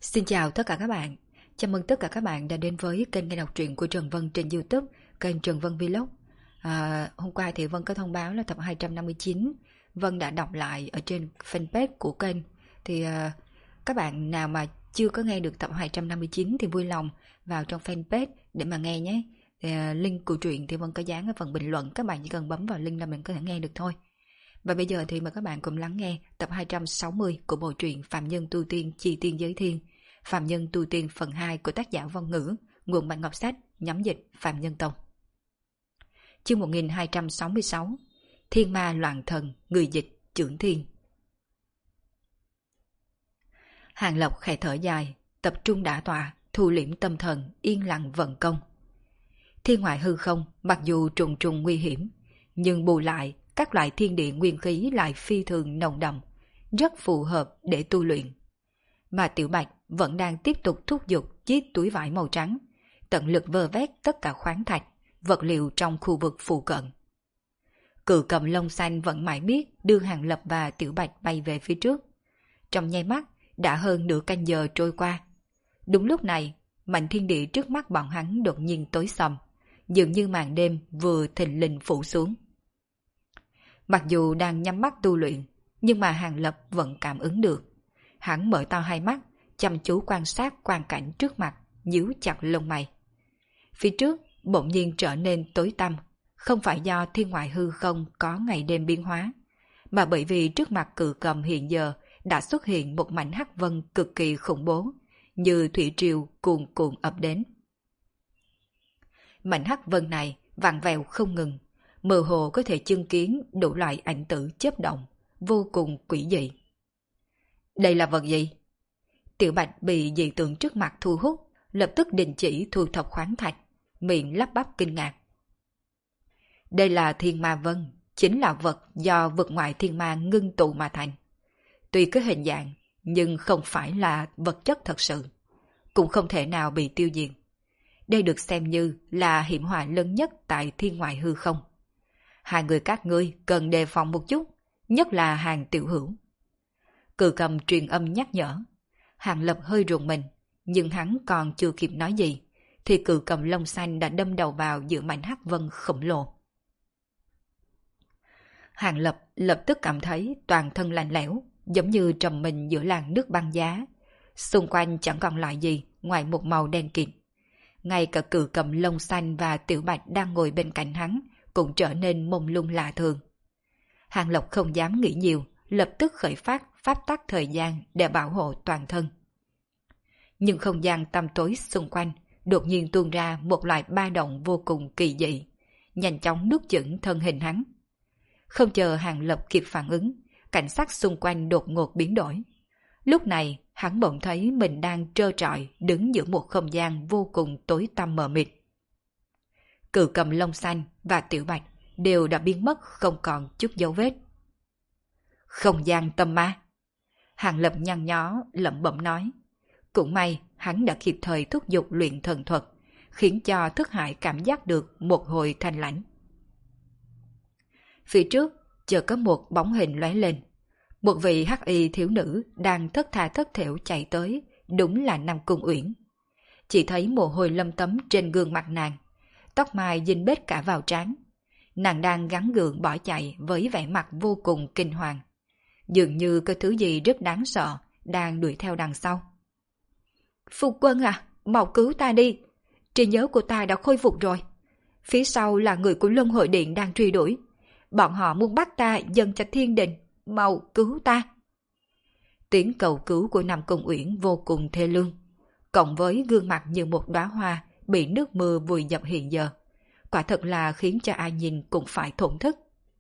Xin chào tất cả các bạn. Chào mừng tất cả các bạn đã đến với kênh nghe đọc truyện của Trần Vân trên YouTube, kênh Trần Vân Vlog. Hôm qua thì Vân có thông báo là tập 259 Vân đã đọc lại ở trên fanpage của kênh. Thì các bạn nào mà chưa có nghe được tập 259 thì vui lòng vào trong fanpage để mà nghe nhé. Link của truyện thì Vân có dán ở phần bình luận, các bạn chỉ cần bấm vào link là mình có thể nghe được thôi. Và bây giờ thì mời các bạn cùng lắng nghe tập 260 của bộ truyện Phạm Nhân Tu Tiên Chi Tiên Giới Thiên, Phạm Nhân Tu Tiên phần 2 của tác giả Vong Ngữ, nguồn bản ngọc sách, nhóm dịch Phạm Nhân Tông. Chương 1266, Thiên Ma Loạn Thần, người dịch Chưởng Thiên. Hàng Lộc khẽ thở dài, tập trung đả tọa, thu liễm tâm thần, yên lặng vận công. Thiên ngoại hư không, mặc dù trùng trùng nguy hiểm, nhưng bù lại các loại thiên địa nguyên khí lại phi thường nồng đậm, rất phù hợp để tu luyện. Mà Tiểu Bạch vẫn đang tiếp tục thúc giục chiếc túi vải màu trắng, tận lực vơ vét tất cả khoáng thạch, vật liệu trong khu vực phụ cận. Cự cầm lông xanh vẫn mãi biết đưa Hàng Lập và Tiểu Bạch bay về phía trước. Trong nháy mắt, đã hơn nửa canh giờ trôi qua. Đúng lúc này, mảnh thiên địa trước mắt bọn hắn đột nhiên tối sầm, dường như màn đêm vừa thình lình phủ xuống. Mặc dù đang nhắm mắt tu luyện, nhưng mà Hàng Lập vẫn cảm ứng được. Hắn mở to hai mắt, chăm chú quan sát quang cảnh trước mặt, nhíu chặt lông mày. Phía trước bỗng nhiên trở nên tối tăm, không phải do thiên ngoại hư không có ngày đêm biến hóa, mà bởi vì trước mặt cự cầm hiện giờ đã xuất hiện một mảnh hắc vân cực kỳ khủng bố, như thủy triều cuồn cuộn ập đến. Mảnh hắc vân này vặn vẹo không ngừng, mơ hồ có thể chứng kiến đủ loại ảnh tử chớp động, vô cùng quỷ dị. Đây là vật gì? Tiểu Bạch bị dị tượng trước mặt thu hút, lập tức đình chỉ thu thập khoáng thạch, miệng lắp bắp kinh ngạc. Đây là thiên ma vân, chính là vật do vực ngoại thiên ma ngưng tụ mà thành. Tuy có hình dạng, nhưng không phải là vật chất thật sự, cũng không thể nào bị tiêu diệt. Đây được xem như là hiểm họa lớn nhất tại thiên ngoại hư không. Hai người các ngươi cần đề phòng một chút, nhất là Hàng tiểu hữu. Cự cầm truyền âm nhắc nhở. Hàng Lập hơi rùng mình, nhưng hắn còn chưa kịp nói gì, thì cự cầm lông xanh đã đâm đầu vào giữa mảnh hắc vân khổng lồ. Hàng Lập lập tức cảm thấy toàn thân lạnh lẽo, giống như trầm mình giữa làn nước băng giá. Xung quanh chẳng còn lại gì ngoài một màu đen kịt. Ngay cả cự cầm lông xanh và Tiểu Bạch đang ngồi bên cạnh hắn cũng trở nên mông lung lạ thường. Hàng Lộc không dám nghĩ nhiều, lập tức khởi phát pháp tắc thời gian để bảo hộ toàn thân. Nhưng không gian tăm tối xung quanh đột nhiên tuôn ra một loại ba động vô cùng kỳ dị, nhanh chóng nuốt chửng thân hình hắn. Không chờ Hàng Lập kịp phản ứng, cảnh sắc xung quanh đột ngột biến đổi. Lúc này, hắn bỗng thấy mình đang trơ trọi đứng giữa một không gian vô cùng tối tăm mờ mịt. Cự cầm lông xanh và Tiểu Bạch đều đã biến mất không còn chút dấu vết. Không gian tâm ma. Hàng Lập nhăn nhó lẩm bẩm nói. Cũng may hắn đã kịp thời thúc giục luyện thần thuật, khiến cho Thức Hải cảm giác được một hồi thanh lãnh. Phía trước chợt có một bóng hình lóe lên. Một vị hắc y thiếu nữ đang thất tha thất thểu chạy tới, đúng là Nam Cung Uyển. Chỉ thấy mồ hôi lâm tấm trên gương mặt nàng, tóc mai dính bết cả vào trán. Nàng đang gắng gượng bỏ chạy với vẻ mặt vô cùng kinh hoàng. Dường như có thứ gì rất đáng sợ đang đuổi theo đằng sau. Phu quân à, mau cứu ta đi. Trí nhớ của ta đã khôi phục rồi. Phía sau là người của Luân Hồi Điện đang truy đuổi. Bọn họ muốn bắt ta dâng cho thiên đình. Mau cứu ta. Tiếng cầu cứu của Nam Cung Uyển vô cùng thê lương, cộng với gương mặt như một đóa hoa bị nước mưa vùi dập hiện giờ, quả thật là khiến cho ai nhìn cũng phải thổn thức.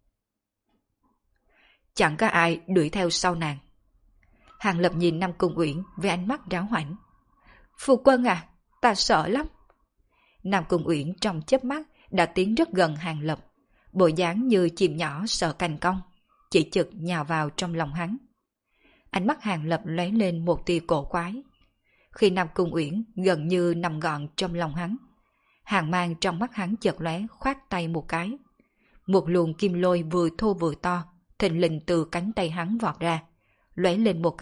Chẳng có ai đuổi theo sau nàng. Hàng Lập nhìn Nam Cung Uyển với ánh mắt ráo hoảnh. Phu quân à, ta sợ lắm. Nam Cung Uyển trong chớp mắt đã tiến rất gần Hàng Lập, bộ dáng như chim nhỏ sợ cành cong, chỉ chực nhào vào trong lòng hắn. Ánh mắt Hàng Lập lóe lên một tia cổ quái. Khi Nam Cung Uyển gần như nằm gọn trong lòng hắn, hàng mang trong mắt hắn chợt lóe, khoát tay một cái. Một luồng kim lôi vừa thô vừa to thình lình từ cánh tay hắn vọt ra, lóe lên một cái,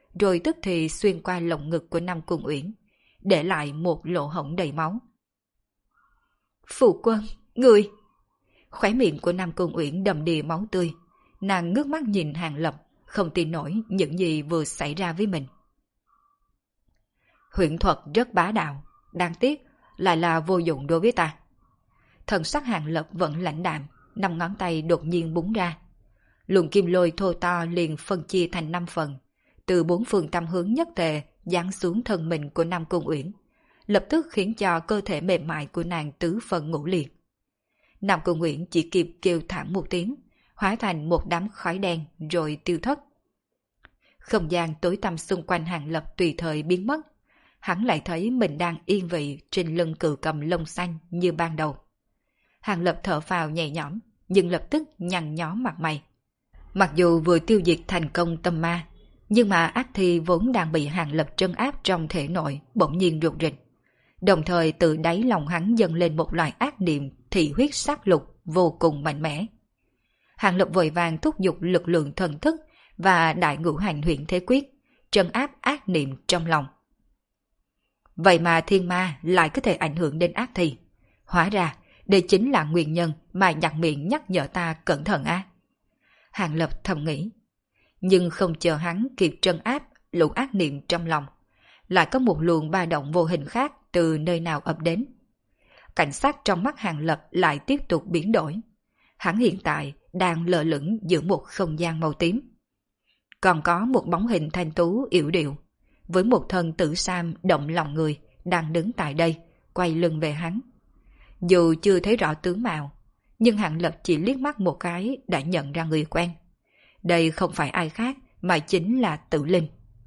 rồi tức thì xuyên qua lồng ngực của Nam Cung Uyển, để lại một lỗ hổng đầy máu. Phụ quân, người! Khóe miệng của Nam Cung Uyển đầm đìa máu tươi, nàng ngước mắt nhìn Hàng Lập, không tin nổi những gì vừa xảy ra với mình. Huyễn thuật rất bá đạo, đáng tiếc lại là vô dụng đối với ta. Thần sắc Hàng Lập vẫn lãnh đạm, 5 ngón tay đột nhiên búng ra. Luồng kim lôi thô to liền phân chia thành 5 phần, từ 4 phương tam hướng nhất tề giáng xuống thân mình của Nam Cung Uyển, lập tức khiến cho cơ thể mềm mại của nàng tứ phần ngũ liệt. Nam Cung Uyển chỉ kịp kêu thảm một tiếng, hóa thành một đám khói đen rồi tiêu thất. Không gian tối tăm xung quanh Hàng Lập tùy thời biến mất, hắn lại thấy mình đang yên vị trên lưng cự cầm lông xanh như ban đầu. Hàng Lập thở phào nhẹ nhõm, nhưng lập tức nhăn nhó mặt mày. Mặc dù vừa tiêu diệt thành công tâm ma, nhưng mà ác thi vốn đang bị Hàng Lập trấn áp trong thể nội bỗng nhiên rụt rịch. Đồng thời từ đáy lòng hắn dâng lên một loại ác niệm thị huyết sát lục vô cùng mạnh mẽ. Hàng Lập vội vàng thúc giục lực lượng thần thức và đại ngũ hành huyễn thế quyết, trấn áp ác niệm trong lòng. Vậy mà thiên ma lại có thể ảnh hưởng đến ác thi. Hóa ra, đây chính là nguyên nhân mà nhặt miệng nhắc nhở ta cẩn thận á. Hàng Lập thầm nghĩ. Nhưng không chờ hắn kịp trấn áp lũ ác niệm trong lòng, lại có một luồng ba động vô hình khác từ nơi nào ập đến. Cảnh sát trong mắt Hàng Lập lại tiếp tục biến đổi. Hắn hiện tại đang lơ lửng giữa một không gian màu tím. Còn có một bóng hình thanh tú yểu điệu, với một thân tử sam động lòng người, đang đứng tại đây, quay lưng về hắn. Dù chưa thấy rõ tướng mạo, nhưng Hàng Lập chỉ liếc mắt một cái đã nhận ra người quen. Đây không phải ai khác mà chính là Tử Linh.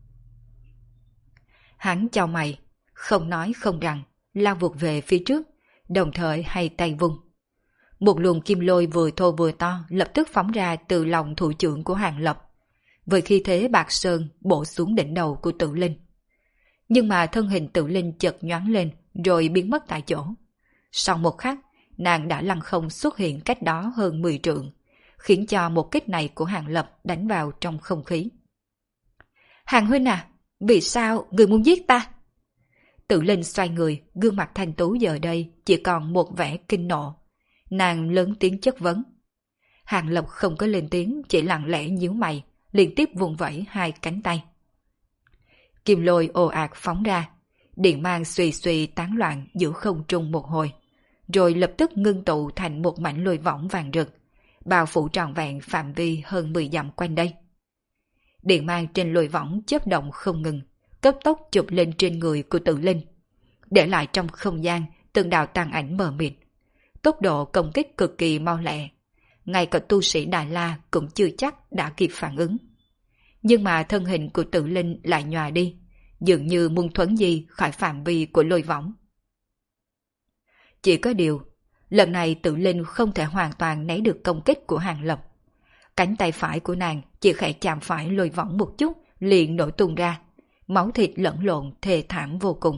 Hắn chau mày, không nói không rằng, lao vụt về phía trước, đồng thời hay tay vung. Một luồng kim lôi vừa thô vừa to lập tức phóng ra từ lòng thủ trưởng của Hàng Lập, với khí thế bạc sơn bổ xuống đỉnh đầu của Tử Linh. Nhưng mà thân hình Tử Linh chợt nhoáng lên rồi biến mất tại chỗ. Sau một khắc, nàng đã lăng không xuất hiện cách đó hơn 10 trượng, khiến cho một kích này của Hàng Lập đánh vào trong không khí. Hàng huynh à, vì sao người muốn giết ta? Tử Linh xoay người, gương mặt thanh tú giờ đây chỉ còn một vẻ kinh nộ. Nàng lớn tiếng chất vấn. Hàng Lập không có lên tiếng, chỉ lặng lẽ nhíu mày, liên tiếp vùng vẫy 2 cánh tay. Kim lôi ồ ạt phóng ra, điện mang xuy xuy tán loạn giữa không trung một hồi, rồi lập tức ngưng tụ thành một mảnh lôi võng vàng rực, bao phủ trọn vẹn phạm vi hơn 10 dặm quanh đây. Điện mang trên lôi võng chớp động không ngừng, cấp tốc chụp lên trên người của Tử Linh, để lại trong không gian từng đạo tàn ảnh mờ mịt. Tốc độ công kích cực kỳ mau lẹ, ngay cả tu sĩ Đại La cũng chưa chắc đã kịp phản ứng. Nhưng mà thân hình của Tử Linh lại nhòa đi, dường như muốn thuấn di khỏi phạm vi của lôi võng. Chỉ có điều, lần này Tử Linh không thể hoàn toàn né được công kích của Hàng Lập. Cánh tay phải của nàng chỉ khẽ chạm phải lôi võng một chút liền nổ tung ra, máu thịt lẫn lộn thê thảm vô cùng.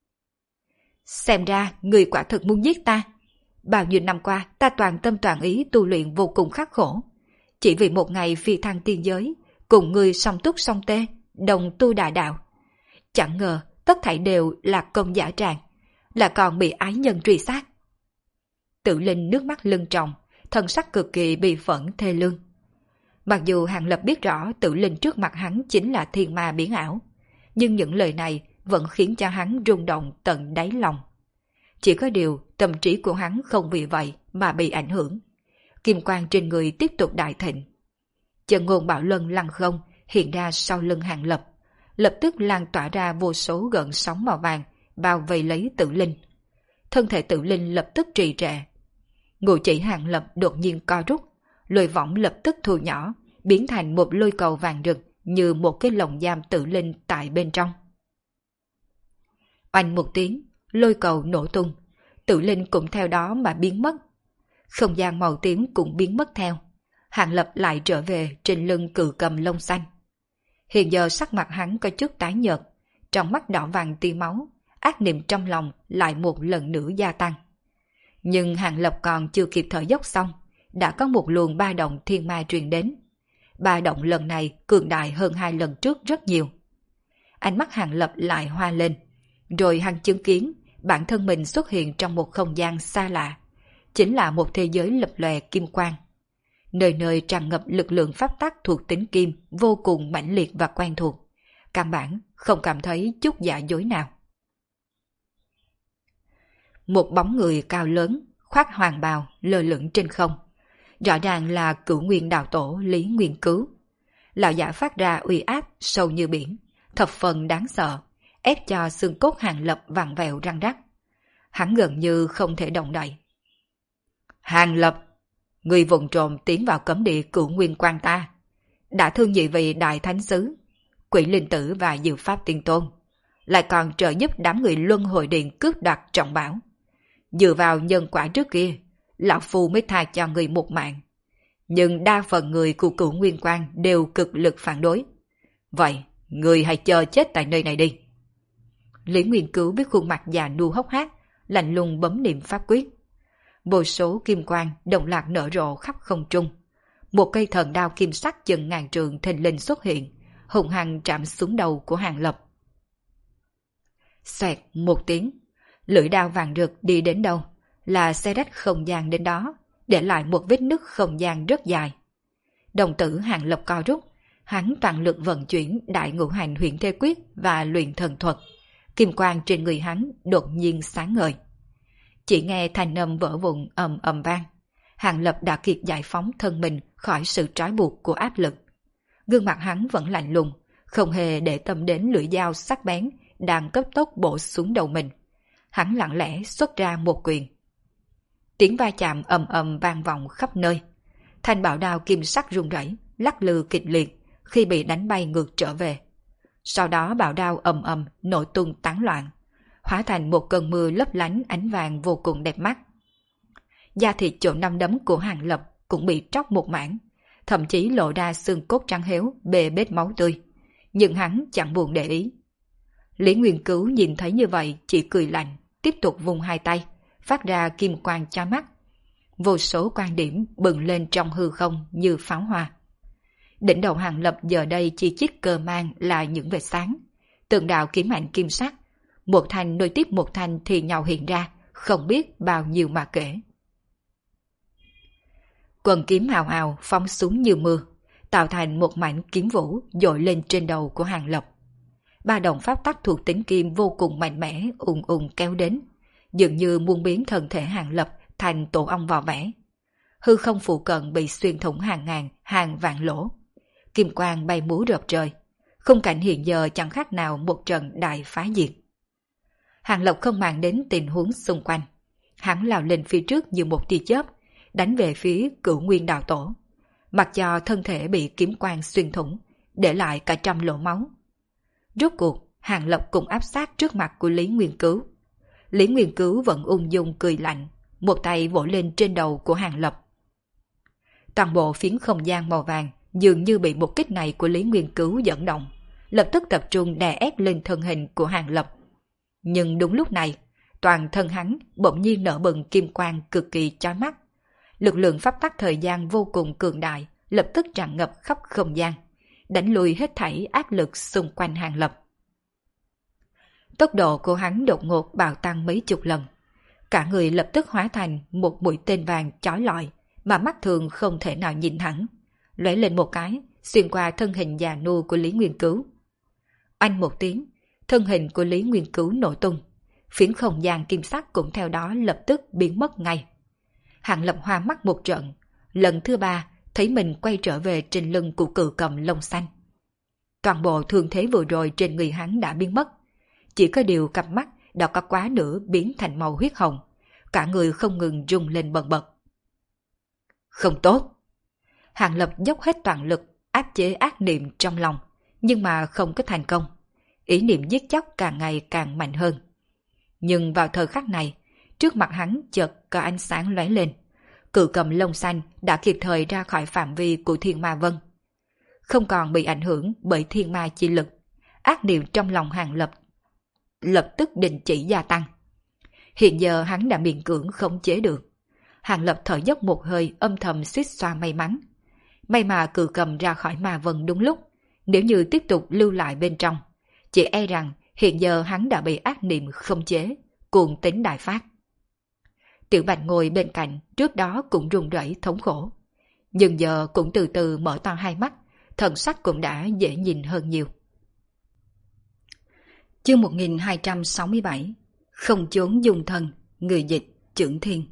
Xem ra người quả thực muốn giết ta. Bao nhiêu năm qua ta toàn tâm toàn ý tu luyện vô cùng khắc khổ, chỉ vì một ngày phi thăng tiên giới, cùng người song túc song tê, đồng tu đại đạo. Chẳng ngờ tất thảy đều là công giả tràng, là còn bị ái nhân truy sát. Tử Linh nước mắt lưng tròng, thân sắc cực kỳ bị phẫn thê lương. Mặc dù Hàng Lập biết rõ Tử Linh trước mặt hắn chính là thiên ma biến ảo, nhưng những lời này vẫn khiến cho hắn rung động tận đáy lòng. Chỉ có điều tâm trí của hắn không vì vậy mà bị ảnh hưởng. Kim quang trên người tiếp tục đại thịnh. Chân ngôn bảo luân lăng không hiện ra sau lưng Hàng Lập, lập tức lan tỏa ra vô số gợn sóng màu vàng bao vây lấy Tử Linh. Thân thể Tử Linh lập tức trì trệ. Ngũ chỉ Hàng Lập đột nhiên co rút, lôi võng lập tức thu nhỏ, biến thành một lôi cầu vàng rực như một cái lồng giam Tử Linh tại bên trong. Oanh một tiếng, lôi cầu nổ tung, Tử Linh cũng theo đó mà biến mất. Không gian màu tím cũng biến mất theo. Hàng Lập lại trở về trên lưng cự cầm lông xanh. Hiện giờ sắc mặt hắn có chút tái nhợt, trong mắt đỏ vàng tia máu, ác niệm trong lòng lại một lần nữa gia tăng. Nhưng Hàng Lập còn chưa kịp thở dốc xong, đã có một luồng ba động thiên ma truyền đến. Ba động lần này cường đại hơn 2 lần trước rất nhiều. ánh mắt Hàng Lập lại hoa lên. Rồi hắn chứng kiến bản thân mình xuất hiện trong một không gian xa lạ. Chính là một thế giới lập lòe kim quang. Nơi nơi tràn ngập lực lượng pháp tắc thuộc tính kim vô cùng mãnh liệt và quen thuộc. Căn bản không cảm thấy chút giả dối nào. Một bóng người cao lớn, khoác hoàng bào, lơ lửng trên không. Rõ ràng là Cửu Nguyên đạo tổ Lý Nguyên Cứu. Lão giả phát ra uy áp sâu như biển, thập phần đáng sợ, ép cho xương cốt Hàng Lập vặn vẹo răng rắc. Hắn gần như không thể động đậy. Hàng Lập, người vụng trộm tiến vào cấm địa Cửu Nguyên quan ta, đã thương nhị vị đại thánh sứ, Quỷ Linh Tử và Diệu Pháp Tiên Tôn, lại còn trợ giúp đám người luân hồi điện cướp đoạt trọng bảo. Dựa vào nhân quả trước kia, lão phu mới tha cho người một mạng. Nhưng đa phần người của Cửu Nguyên quan đều cực lực phản đối. Vậy, người hãy chờ chết tại nơi này đi. Lý Nguyên Cứu biết khuôn mặt già nua hốc hác, lạnh lùng bấm niệm pháp quyết. Vô số kim quang đồng loạt nở rộ khắp không trung. Một cây thần đao kim sắc chừng ngàn trượng thình lình xuất hiện, hùng hăng chạm xuống đầu của Hàng Lập. Xoẹt một tiếng, lưỡi đao vàng rực đi đến đâu là xe rách không gian đến đó, để lại một vết nứt không gian rất dài. Đồng tử Hàng Lập co rút, hắn toàn lực vận chuyển đại ngũ hành huyền thế quyết và luyện thần thuật. Kim quang trên người hắn đột nhiên sáng ngời. Chỉ nghe thanh âm vỡ vụn ầm ầm vang. Hàng Lập đã kịp giải phóng thân mình khỏi sự trói buộc của áp lực. Gương mặt hắn vẫn lạnh lùng, không hề để tâm đến lưỡi dao sắc bén đang cấp tốc bổ xuống đầu mình. Hắn lặng lẽ xuất ra một quyền. Tiếng va chạm ầm ầm vang vọng khắp nơi. Thanh bảo đao kim sắc rung rẩy, lắc lư kịch liệt khi bị đánh bay ngược trở về. Sau đó bảo đao ầm ầm nổ tung tán loạn, hóa thành một cơn mưa lấp lánh ánh vàng vô cùng đẹp mắt. Da thịt chỗ năm đấm của Hàng Lập cũng bị tróc một mảng, thậm chí lộ ra xương cốt trắng héo bê bết máu tươi, nhưng hắn chẳng buồn để ý. Lý Nguyên Cứu nhìn thấy như vậy chỉ cười lạnh, tiếp tục vung hai tay, phát ra kim quang chói mắt. Vô số quan điểm bừng lên trong hư không như pháo hoa. Đỉnh đầu Hàng Lập giờ đây chỉ chiếc cờ mang là những vệt sáng. Từng đạo kiếm ảnh kim sắc, một thanh nối tiếp một thanh thì nhau hiện ra, không biết bao nhiêu mà kể. Quần kiếm hào hào phóng xuống như mưa, tạo thành một mảnh kiếm vũ dội lên trên đầu của Hàng Lập. Ba đồng pháp tắc thuộc tính kim vô cùng mạnh mẽ ùn ùn kéo đến, dường như muốn biến thân thể Hàng Lập thành tổ ong vò vẽ. Hư không phụ cận bị xuyên thủng hàng ngàn, hàng vạn lỗ. Kim quang bay múa rợp trời. Khung cảnh hiện giờ chẳng khác nào một trận đại phá diệt. Hàng Lập không màng đến tình huống xung quanh. Hắn lao lên phía trước như một tia chớp, đánh về phía Cửu Nguyên đạo tổ. Mặc cho thân thể bị kiếm quang xuyên thủng, để lại cả trăm lỗ máu. Rốt cuộc, Hàng Lập cùng áp sát trước mặt của Lý Nguyên Cứu. Lý Nguyên Cứu vẫn ung dung cười lạnh, một tay vỗ lên trên đầu của Hàng Lập. Toàn bộ phiến không gian màu vàng dường như bị một kích này của Lý Nguyên Cứu dẫn động, lập tức tập trung đè ép lên thân hình của Hàng Lập. Nhưng đúng lúc này, toàn thân hắn bỗng nhiên nở bừng kim quang cực kỳ chói mắt. Lực lượng pháp tắc thời gian vô cùng cường đại, lập tức tràn ngập khắp không gian, đánh lùi hết thảy áp lực xung quanh Hàng Lập. Tốc độ của hắn đột ngột bạo tăng mấy chục lần. Cả người lập tức hóa thành một mũi tên vàng chói lọi mà mắt thường không thể nào nhìn thẳng, lóe lên một cái, xuyên qua thân hình già nua của Lý Nguyên Cứu. Oanh một tiếng, thân hình của Lý Nguyên Cứu nổ tung, phiến không gian kim sắc cũng theo đó lập tức biến mất ngay. Hàng Lập hoa mắt một trận, lần thứ ba thấy mình quay trở về trên lưng của cự cầm lông xanh. Toàn bộ thương thế vừa rồi trên người hắn đã biến mất, chỉ có điều cặp mắt đã có quá nửa biến thành màu huyết hồng, cả người không ngừng rung lên bần bật. Không tốt! Hàng Lập dốc hết toàn lực áp chế ác niệm trong lòng, nhưng mà không có thành công. Ý niệm giết chóc càng ngày càng mạnh hơn. Nhưng vào thời khắc này, trước mặt hắn chợt có ánh sáng lóe lên. Cự cầm lông xanh đã kịp thời ra khỏi phạm vi của Thiên Ma Vân. Không còn bị ảnh hưởng bởi thiên ma chi lực, ác niệm trong lòng Hàng Lập lập tức đình chỉ gia tăng. Hiện giờ hắn đã miễn cưỡng khống chế được. Hàng Lập thở dốc một hơi âm thầm suýt xoa may mắn. May mà cự cầm ra khỏi Ma Vân đúng lúc, nếu như tiếp tục lưu lại bên trong, chỉ e rằng hiện giờ hắn đã bị ác niệm khống chế, cuồng tính đại phát. Tiểu Bạch ngồi bên cạnh, trước đó cũng run rẩy thống khổ. Nhưng giờ cũng từ từ mở to hai mắt, thần sắc cũng đã dễ nhìn hơn nhiều. Chương 1267 Không chốn dung thân, người dịch Chưởng Thiên.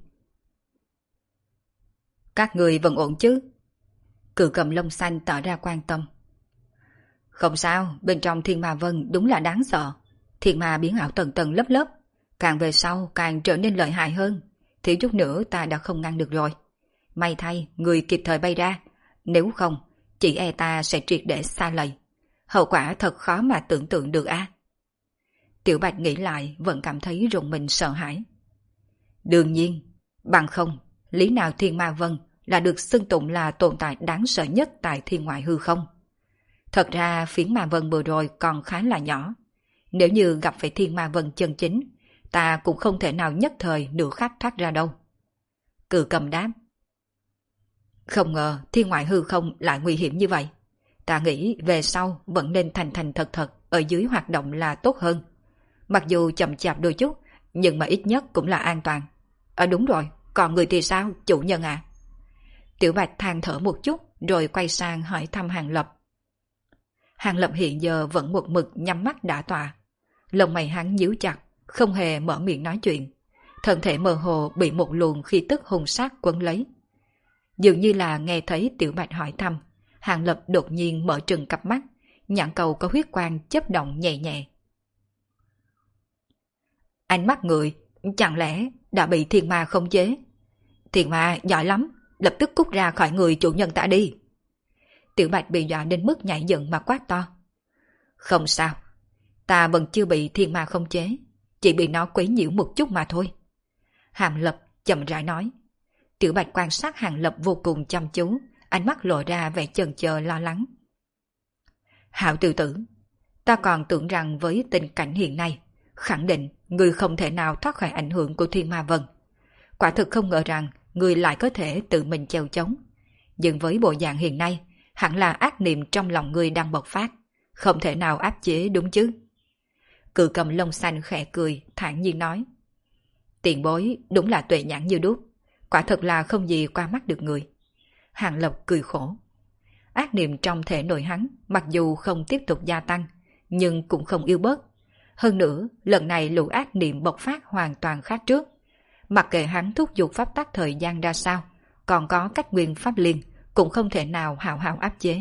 Các người vẫn ổn chứ? Cự Cầm lông xanh tỏ ra quan tâm. Không sao, bên trong Thiên Ma Vân đúng là đáng sợ. Thiên ma biến ảo tầng tầng lớp lớp, càng về sau càng trở nên lợi hại hơn. Thiếu chút nữa ta đã không ngăn được rồi. May thay người kịp thời bay ra, nếu không chỉ e ta sẽ triệt để xa lầy. Hậu quả thật khó mà tưởng tượng được a. Tiểu Bạch nghĩ lại vẫn cảm thấy rùng mình sợ hãi. Đương nhiên, bằng không, lý nào Thiên Ma Vân là được xưng tụng là tồn tại đáng sợ nhất tại thiên ngoại hư không? Thật ra phiến Ma Vân vừa rồi còn khá là nhỏ. Nếu như gặp phải Thiên Ma Vân chân chính, ta cũng không thể nào nhất thời nửa khắc thoát ra đâu. Cự Cầm đáp. Không ngờ thiên ngoại hư không lại nguy hiểm như vậy. Ta nghĩ về sau vẫn nên thành thành thật thật ở dưới hoạt động là tốt hơn. Mặc dù chậm chạp đôi chút, nhưng mà ít nhất cũng là an toàn. Đúng rồi, còn người thì sao, chủ nhân à? Tiểu Bạch than thở một chút rồi quay sang hỏi thăm Hàng Lập. Hàng Lập hiện giờ vẫn một mực nhắm mắt đã tọa. Lông mày hắn nhíu chặt, không hề mở miệng nói chuyện. Thân thể mơ hồ bị một luồng khí tức hung sát quấn lấy. Dường như là nghe thấy Tiểu Bạch hỏi thăm, Hàng Lập đột nhiên mở trừng cặp mắt, nhãn cầu có huyết quang chớp động nhẹ nhẹ. Ánh mắt người, chẳng lẽ đã bị thiên ma khống chế? Thiên ma giỏi lắm, lập tức cút ra khỏi người chủ nhân ta đi. Tiểu Bạch bị dọa đến mức nhảy dựng mà quát to. Không sao, ta vẫn chưa bị thiên ma khống chế, chỉ bị nó quấy nhiễu một chút mà thôi. Hàng Lập chậm rãi nói. Tiểu Bạch quan sát Hàng Lập vô cùng chăm chú, ánh mắt lộ ra vẻ chần chờ lo lắng. Hạo tiểu tử, ta còn tưởng rằng với tình cảnh hiện nay, khẳng định người không thể nào thoát khỏi ảnh hưởng của Thiên Ma Vân. Quả thực không ngờ rằng người lại có thể tự mình chèo chống. Nhưng với bộ dạng hiện nay, hẳn là ác niệm trong lòng người đang bộc phát, không thể nào áp chế đúng chứ? Cự Cầm lông xanh khẽ cười, thản nhiên nói. Tiền bối đúng là tuệ nhãn như đuốc, quả thật là không gì qua mắt được người. Hàng Lập cười khổ. Ác niệm trong thể nội hắn mặc dù không tiếp tục gia tăng, nhưng cũng không yếu bớt. Hơn nữa, lần này lũ ác niệm bộc phát hoàn toàn khác trước. Mặc kệ hắn thúc giục pháp tắc thời gian ra sao, còn có cách nguyên pháp liên, cũng không thể nào hào hào áp chế.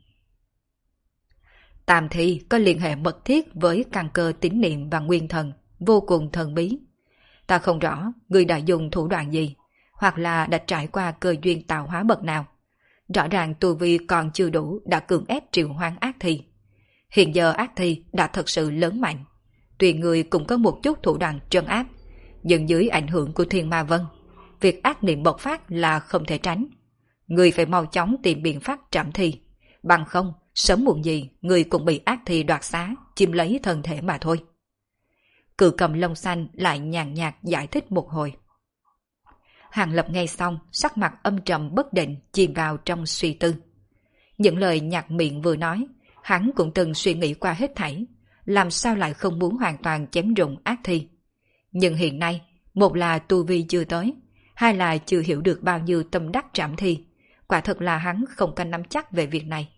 Tam thi có liên hệ mật thiết với căn cơ tín niệm và nguyên thần, vô cùng thần bí. Ta không rõ người đã dùng thủ đoạn gì, hoặc là đã trải qua cơ duyên tạo hóa bậc nào. Rõ ràng tu vi còn chưa đủ đã cưỡng ép triệu hoán ác thi. Hiện giờ ác thi đã thật sự lớn mạnh. Tuy người cũng có một chút thủ đoạn trấn áp, nhưng dưới ảnh hưởng của Thiên Ma Vân, việc ác niệm bộc phát là không thể tránh. Người phải mau chóng tìm biện pháp trảm thi, bằng không sớm muộn gì người cũng bị ác thi đoạt xá, chiếm lấy thân thể mà thôi. Cự Cầm lông xanh lại nhàn nhạt giải thích một hồi. Hàng Lập nghe xong, sắc mặt âm trầm bất định chìm vào trong suy tư. Những lời nhạt miệng vừa nói, hắn cũng từng suy nghĩ qua hết thảy, làm sao lại không muốn hoàn toàn chém rụng ác thi. Nhưng hiện nay, một là tu vi chưa tới, hai là chưa hiểu được bao nhiêu tâm đắc trảm thi, quả thật là hắn không có nắm chắc về việc này.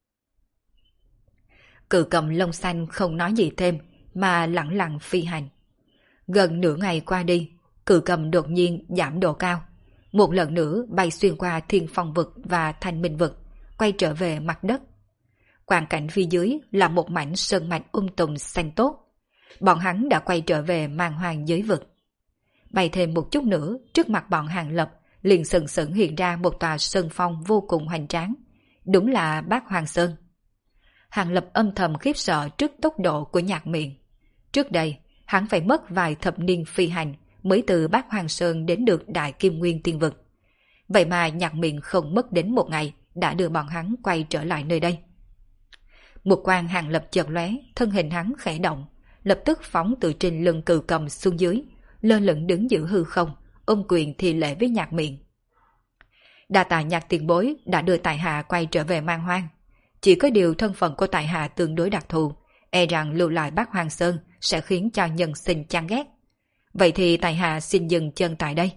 Cự Cầm lông xanh không nói gì thêm, mà lẳng lặng phi hành. Gần nửa ngày qua đi, Cự Cầm đột nhiên giảm độ cao, một lần nữa bay xuyên qua Thiên Phong vực và Thanh Minh vực, quay trở về mặt đất. Quang cảnh phía dưới là một mảnh sơn mạch tùng xanh tốt. Bọn hắn đã quay trở về Man Hoang giới vực. Bay thêm một chút nữa, trước mặt bọn Hàng Lập liền sừng sững hiện ra một tòa sơn phong vô cùng hoành tráng. Đúng là Bát Hoang Sơn. Hàng Lập âm thầm khiếp sợ trước tốc độ của Nhạc Miện. Trước đây, hắn phải mất vài thập niên phi hành mới từ Bát Hoang Sơn đến được Đại Kim Nguyên Tiên Vực. Vậy mà Nhạc Miện không mất đến một ngày đã đưa bọn hắn quay trở lại nơi đây. Một quang Hàng Lập chợt lóe, thân hình hắn khẽ động, lập tức phóng từ trên lưng Cự Cầm xuống dưới, lơ lửng đứng giữa hư không, ôm quyền thi lễ với Nhạc Miện. Đa tạ Nhạc tiền bối đã đưa tại hạ quay trở về Man Hoang. Chỉ có điều thân phận của tại hạ tương đối đặc thù, e rằng lưu lại Bát Hoang Sơn sẽ khiến cho nhân sinh chán ghét. Vậy thì tại hạ xin dừng chân tại đây.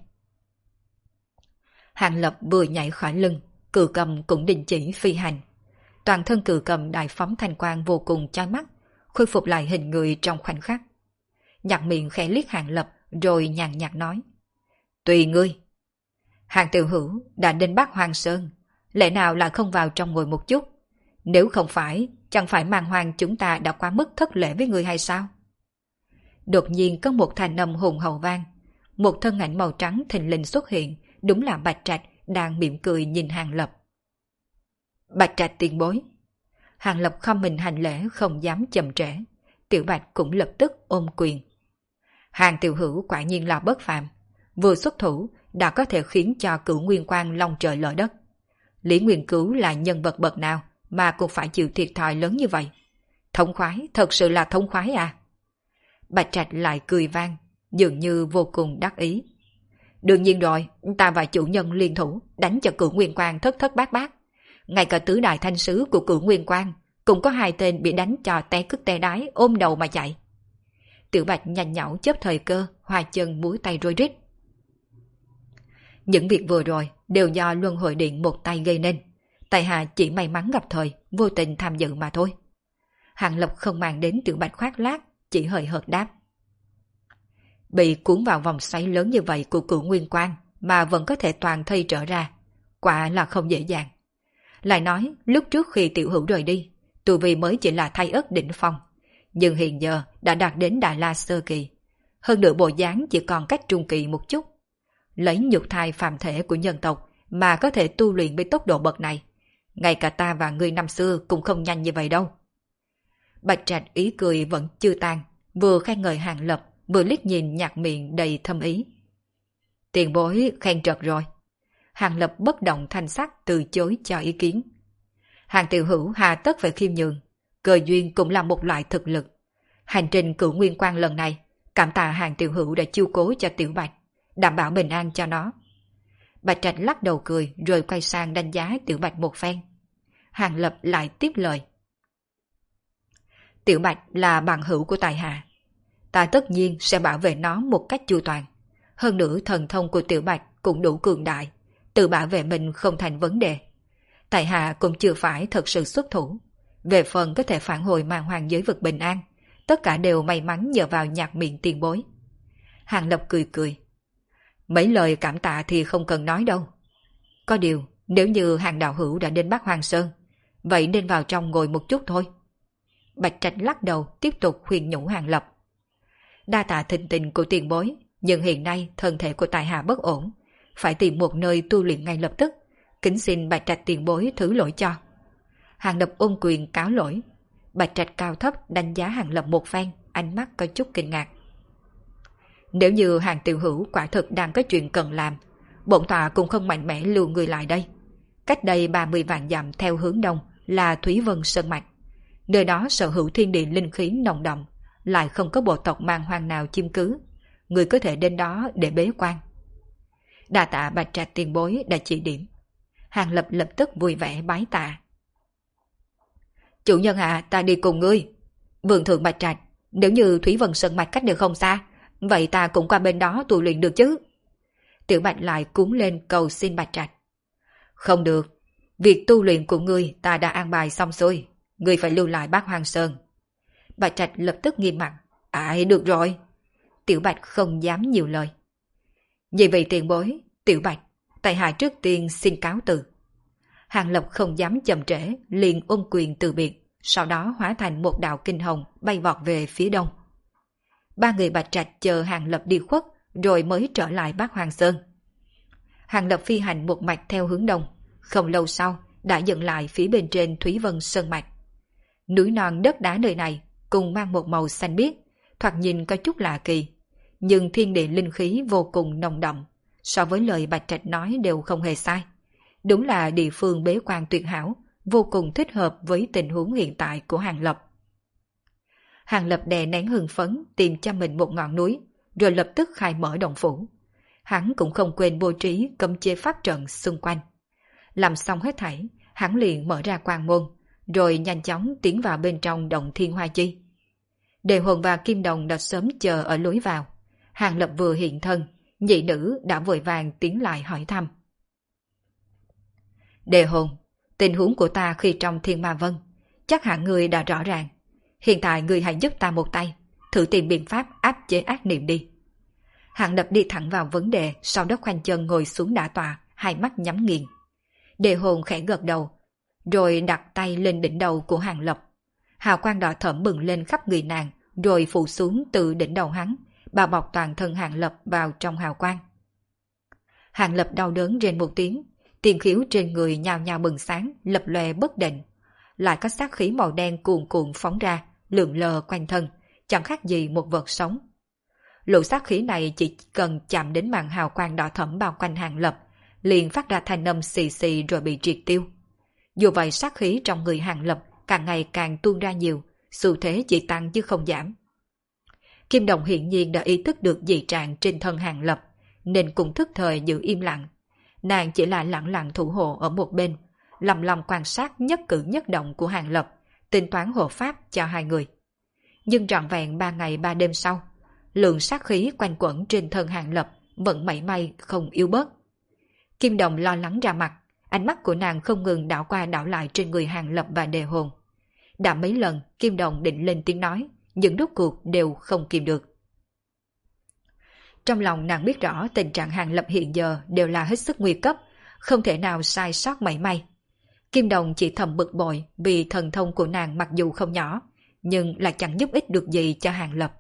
Hàng Lập vừa nhảy khỏi lưng, cự cầm cũng đình chỉ phi hành. Toàn thân cự cầm đại phóng thanh quang vô cùng chói mắt, khôi phục lại hình người trong khoảnh khắc. Nhạc miệng khẽ liếc Hàng Lập rồi nhàn nhạt nói. Tùy ngươi. Hàng Tiểu Hữu đã đến Bát Hoang Sơn, lẽ nào lại không vào trong ngồi một chút? Nếu không phải, chẳng phải Man Hoang chúng ta đã quá mức thất lễ với ngươi hay sao? Đột nhiên có một thanh âm hùng hậu vang. Một thân ảnh màu trắng thình lình xuất hiện, đúng là Bạch Trạch đang mỉm cười nhìn Hàng Lập. Bạch Trạch tiền bối. Hàng Lập không mình hành lễ không dám chậm trễ. Tiểu Bạch cũng lập tức ôm quyền. Hàng Tiểu Hữu quả nhiên là bất phàm. Vừa xuất thủ đã có thể khiến cho Cửu Nguyên Quang long trời lở đất. Lý Nguyên Cứu là nhân vật bậc nào mà cũng phải chịu thiệt thòi lớn như vậy? Thống khoái, thật sự là thống khoái à? Bạch Trạch lại cười vang, dường như vô cùng đắc ý. Đương nhiên rồi, ta và chủ nhân liên thủ đánh cho Cửu Nguyên Quang thất thất bát bát. Ngay cả tứ đại thanh sứ của Cửu Nguyên Quang cũng có 2 tên bị đánh cho té cứt té đái ôm đầu mà chạy. Tiểu Bạch nhanh nhảu chớp thời cơ, hoa chân múa tay rối rít. Những việc vừa rồi đều do Luân Hồi Điện một tay gây nên. Tại hạ chỉ may mắn gặp thời, vô tình tham dự mà thôi. Hàng Lập không mang đến Tiểu Bạch khoác lác, chỉ hời hợt đáp. Bị cuốn vào vòng xoáy lớn như vậy của Cửu Nguyên Quang mà vẫn có thể toàn thây trở ra, quả là không dễ dàng. Lại nói, lúc trước khi Tiểu Hữu rời đi, tu vi mới chỉ là thay ớt đỉnh phong, nhưng hiện giờ đã đạt đến Đại La Sơ Kỳ. Hơn nữa bộ dáng chỉ còn cách Trung Kỳ một chút. Lấy nhục thai phàm thể của nhân tộc mà có thể tu luyện với tốc độ bậc này, ngay cả ta và ngươi năm xưa cũng không nhanh như vậy đâu. Bạch Trạch ý cười vẫn chưa tan, vừa khen ngợi Hàng Lập, vừa liếc nhìn nhạc miệng đầy thâm ý. Tiền bối khen trật rồi. Hàng Lập bất động thanh sắc từ chối cho ý kiến. Hàng Tiểu Hữu hà tất phải khiêm nhường, cơ duyên cũng là một loại thực lực. Hành trình Cửu Nguyên Quang lần này, cảm tạ Hàng Tiểu Hữu đã chiêu cố cho Tiểu Bạch, đảm bảo bình an cho nó. Bạch Trạch lắc đầu cười rồi quay sang đánh giá Tiểu Bạch một phen. Hàng Lập lại tiếp lời. Tiểu Bạch là bạn hữu của tài hạ. Ta tất nhiên sẽ bảo vệ nó một cách chu toàn. Hơn nữa thần thông của Tiểu Bạch cũng đủ cường đại, tự bảo vệ mình không thành vấn đề. Tài hạ cũng chưa phải thật sự xuất thủ. Về phần có thể phản hồi Man Hoang giới vực bình an, tất cả đều may mắn nhờ vào nhạc miệng tiền bối. Hàng Lập cười cười. Mấy lời cảm tạ thì không cần nói đâu. Có điều, nếu như Hàng đạo hữu đã đến Bát Hoang Sơn, vậy nên vào trong ngồi một chút thôi. Bạch Trạch lắc đầu tiếp tục khuyên nhủ Hàng Lập. Đa tạ thịnh tình của tiền bối, nhưng hiện nay thân thể của tài hạ bất ổn, phải tìm một nơi tu luyện ngay lập tức. Kính xin Bạch Trạch tiền bối thứ lỗi cho. Hàng Lập ôm quyền cáo lỗi. Bạch Trạch cao thấp đánh giá Hàng Lập một phen, ánh mắt có chút kinh ngạc. Nếu như Hàng Tiểu Hữu quả thực đang có chuyện cần làm, bổn tọa cũng không mạnh mẽ lưu người lại đây. Cách đây 30 vạn dặm theo hướng đông là Thúy Vân Sơn Mạch. Nơi đó sở hữu thiên địa linh khí nồng đậm, lại không có bộ tộc Man Hoang nào chiếm cứ. Người có thể đến đó để bế quan. Đa tạ Bạch Trạch tiền bối đã chỉ điểm. Hàng Lập lập tức vui vẻ bái tạ. Chủ nhân ta đi cùng ngươi. Vượng thượng Bạch Trạch, nếu như Thúy Vân Sơn Mạch cách được không xa, vậy ta cũng qua bên đó tu luyện được chứ? Tiểu Bạch lại cúng lên cầu xin Bạch Trạch. Không được, việc tu luyện của ngươi ta đã an bài xong xuôi, ngươi phải lưu lại Bát Hoang Sơn. Bạch Trạch lập tức nghiêm mặt. Được rồi. Tiểu Bạch không dám nhiều lời. Vì vậy tiền bối, Tiểu Bạch, tại hạ trước tiên xin cáo từ. Hàng Lập không dám chậm trễ, liền ôm quyền từ biệt, sau đó hóa thành một đạo kinh hồng bay vọt về phía đông. 3 người Bạch Trạch chờ Hàng Lập đi khuất, rồi mới trở lại Bát Hoang Sơn. Hàng Lập phi hành một mạch theo hướng đông, không lâu sau đã dừng lại phía bên trên Thúy Vân Sơn Mạch. Núi non đất đá nơi này cùng mang một màu xanh biếc, thoạt nhìn có chút lạ kỳ, nhưng thiên địa linh khí vô cùng nồng đậm, so với lời Bạch Trạch nói đều không hề sai. Đúng là địa phương bế quan tuyệt hảo, vô cùng thích hợp với tình huống hiện tại của Hàng Lập. Hàng Lập đè nén hưng phấn tìm cho mình một ngọn núi, rồi lập tức khai mở động phủ. Hắn cũng không quên bố trí cấm chế pháp trận xung quanh. Làm xong hết thảy, hắn liền mở ra quan môn, rồi nhanh chóng tiến vào bên trong động Thiên Hoa Chi. Đề Hồn và Kim Đồng đã sớm chờ ở lối vào. Hàng Lập vừa hiện thân, nhị nữ đã vội vàng tiến lại hỏi thăm. Đề Hồn, tình huống của ta khi trong Thiên Ma Vân, chắc hẳn người đã rõ ràng. Hiện tại người hãy giúp ta một tay, thử tìm biện pháp áp chế ác niệm đi. Hàng Lập đi thẳng vào vấn đề, sau đó khoanh chân ngồi xuống đả tọa, hai mắt nhắm nghiền. Đề Hồn khẽ gật đầu, rồi đặt tay lên đỉnh đầu của Hàng Lập. Hào quang đỏ thẫm bừng lên khắp người nàng, rồi phủ xuống từ đỉnh đầu hắn, bao bọc toàn thân Hàng Lập vào trong hào quang. Hàng Lập đau đớn rên một tiếng, tiền khiếu trên người nhào nhào bừng sáng, lập lòe bất định. Lại có sát khí màu đen cuồn cuộn phóng ra, lượn lờ quanh thân, chẳng khác gì một vật sống. Lũ sát khí này chỉ cần chạm đến màn hào quang đỏ thẫm bao quanh Hàng Lập, liền phát ra thanh âm xì xì rồi bị triệt tiêu. Dù vậy sát khí trong người Hàng Lập càng ngày càng tuôn ra nhiều, xu thế chỉ tăng chứ không giảm. Kim Đồng hiển nhiên đã ý thức được dị trạng trên thân Hàng Lập, nên cũng thức thời giữ im lặng. Nàng chỉ là lặng lặng thủ hộ ở một bên, lầm lòng quan sát nhất cử nhất động của Hàng Lập, tính toán hộ pháp cho hai người. Nhưng trọn vẹn 3 ngày 3 đêm sau, lượng sát khí quanh quẩn trên thân Hàng Lập vẫn mảy may không yếu bớt. Kim Đồng lo lắng ra mặt, ánh mắt của nàng không ngừng đảo qua đảo lại trên người Hàng Lập và Đề Hồn. Đã mấy lần Kim Đồng định lên tiếng nói, nhưng rốt cuộc đều không kìm được. Trong lòng nàng biết rõ tình trạng Hàng Lập hiện giờ đều là hết sức nguy cấp, không thể nào sai sót mảy may. Kim Đồng chỉ thầm bực bội vì thần thông của nàng mặc dù không nhỏ, nhưng lại chẳng giúp ích được gì cho Hàng Lập.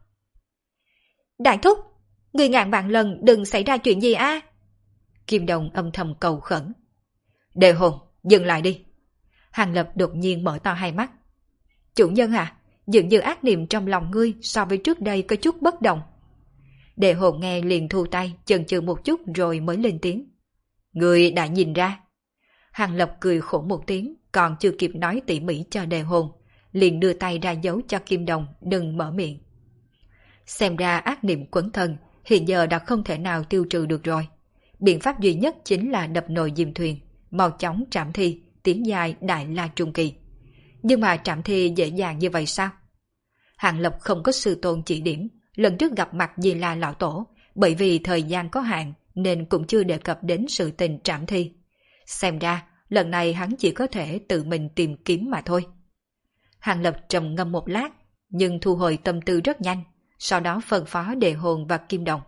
Đại thúc, người ngàn vạn lần đừng xảy ra chuyện gì a. Kim Đồng âm thầm cầu khẩn. Đề Hồn, dừng lại đi. Hàng Lập đột nhiên mở to hai mắt. Chủ nhân à, dường như ác niệm trong lòng ngươi so với trước đây có chút bất đồng. Đề Hồn nghe liền thu tay, chần chừ một chút rồi mới lên tiếng. Ngươi đã nhìn ra. Hàng Lập cười khổ một tiếng, còn chưa kịp nói tỉ mỉ cho Đề Hồn, liền đưa tay ra dấu cho Kim Đồng đừng mở miệng. Xem ra ác niệm quấn thân hiện giờ đã không thể nào tiêu trừ được rồi. Biện pháp duy nhất chính là đập nồi diêm thuyền, mau chóng trảm thi, tiến dài đại la trung kỳ. Nhưng mà trảm thi dễ dàng như vậy sao? Hàng Lập không có sư tôn chỉ điểm, lần trước gặp mặt Di La lão tổ, bởi vì thời gian có hạn nên cũng chưa đề cập đến sự tình trảm thi. Xem ra lần này hắn chỉ có thể tự mình tìm kiếm mà thôi. Hàng Lập trầm ngâm một lát, nhưng thu hồi tâm tư rất nhanh, sau đó phân phó Đề Hồn và Kim Đồng.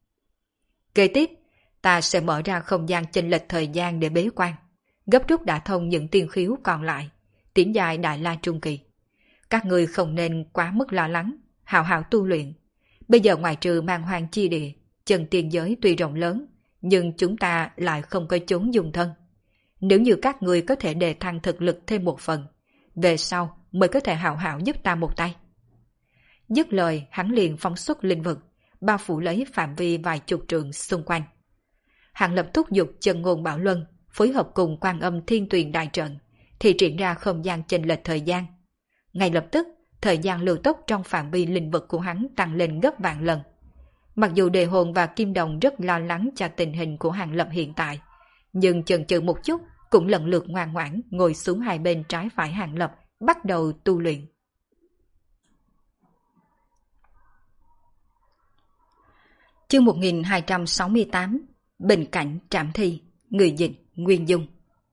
Kế tiếp, ta sẽ mở ra không gian chênh lệch thời gian để bế quan, gấp rút đả thông những tiên khiếu còn lại, tiến dài đại la trung kỳ. Các người không nên quá mức lo lắng, hào hào tu luyện. Bây giờ ngoài trừ Man Hoang chi địa, chân tiên giới tuy rộng lớn, nhưng chúng ta lại không có chốn dung thân. Nếu như các người có thể đề thăng thực lực thêm một phần, về sau mới có thể hào hào giúp ta một tay. Dứt lời, hắn liền phóng xuất linh vực, bao phủ lấy phạm vi vài chục trượng xung quanh. Hàng Lập thúc giục chân ngôn bảo luân, phối hợp cùng Quan Âm Thiên Tuyền đại trận, thì triển ra không gian chênh lệch thời gian. Ngay lập tức, thời gian lưu tốc trong phạm vi linh vực của hắn tăng lên gấp vạn lần. Mặc dù Đề Hồn và Kim Đồng rất lo lắng cho tình hình của Hàng Lập hiện tại, nhưng chần chừ một chút cũng lần lượt ngoan ngoãn ngồi xuống hai bên trái phải Hàng Lập, bắt đầu tu luyện. Chương 1268 Bình cảnh trảm thi, người dịch Nguyên Dung.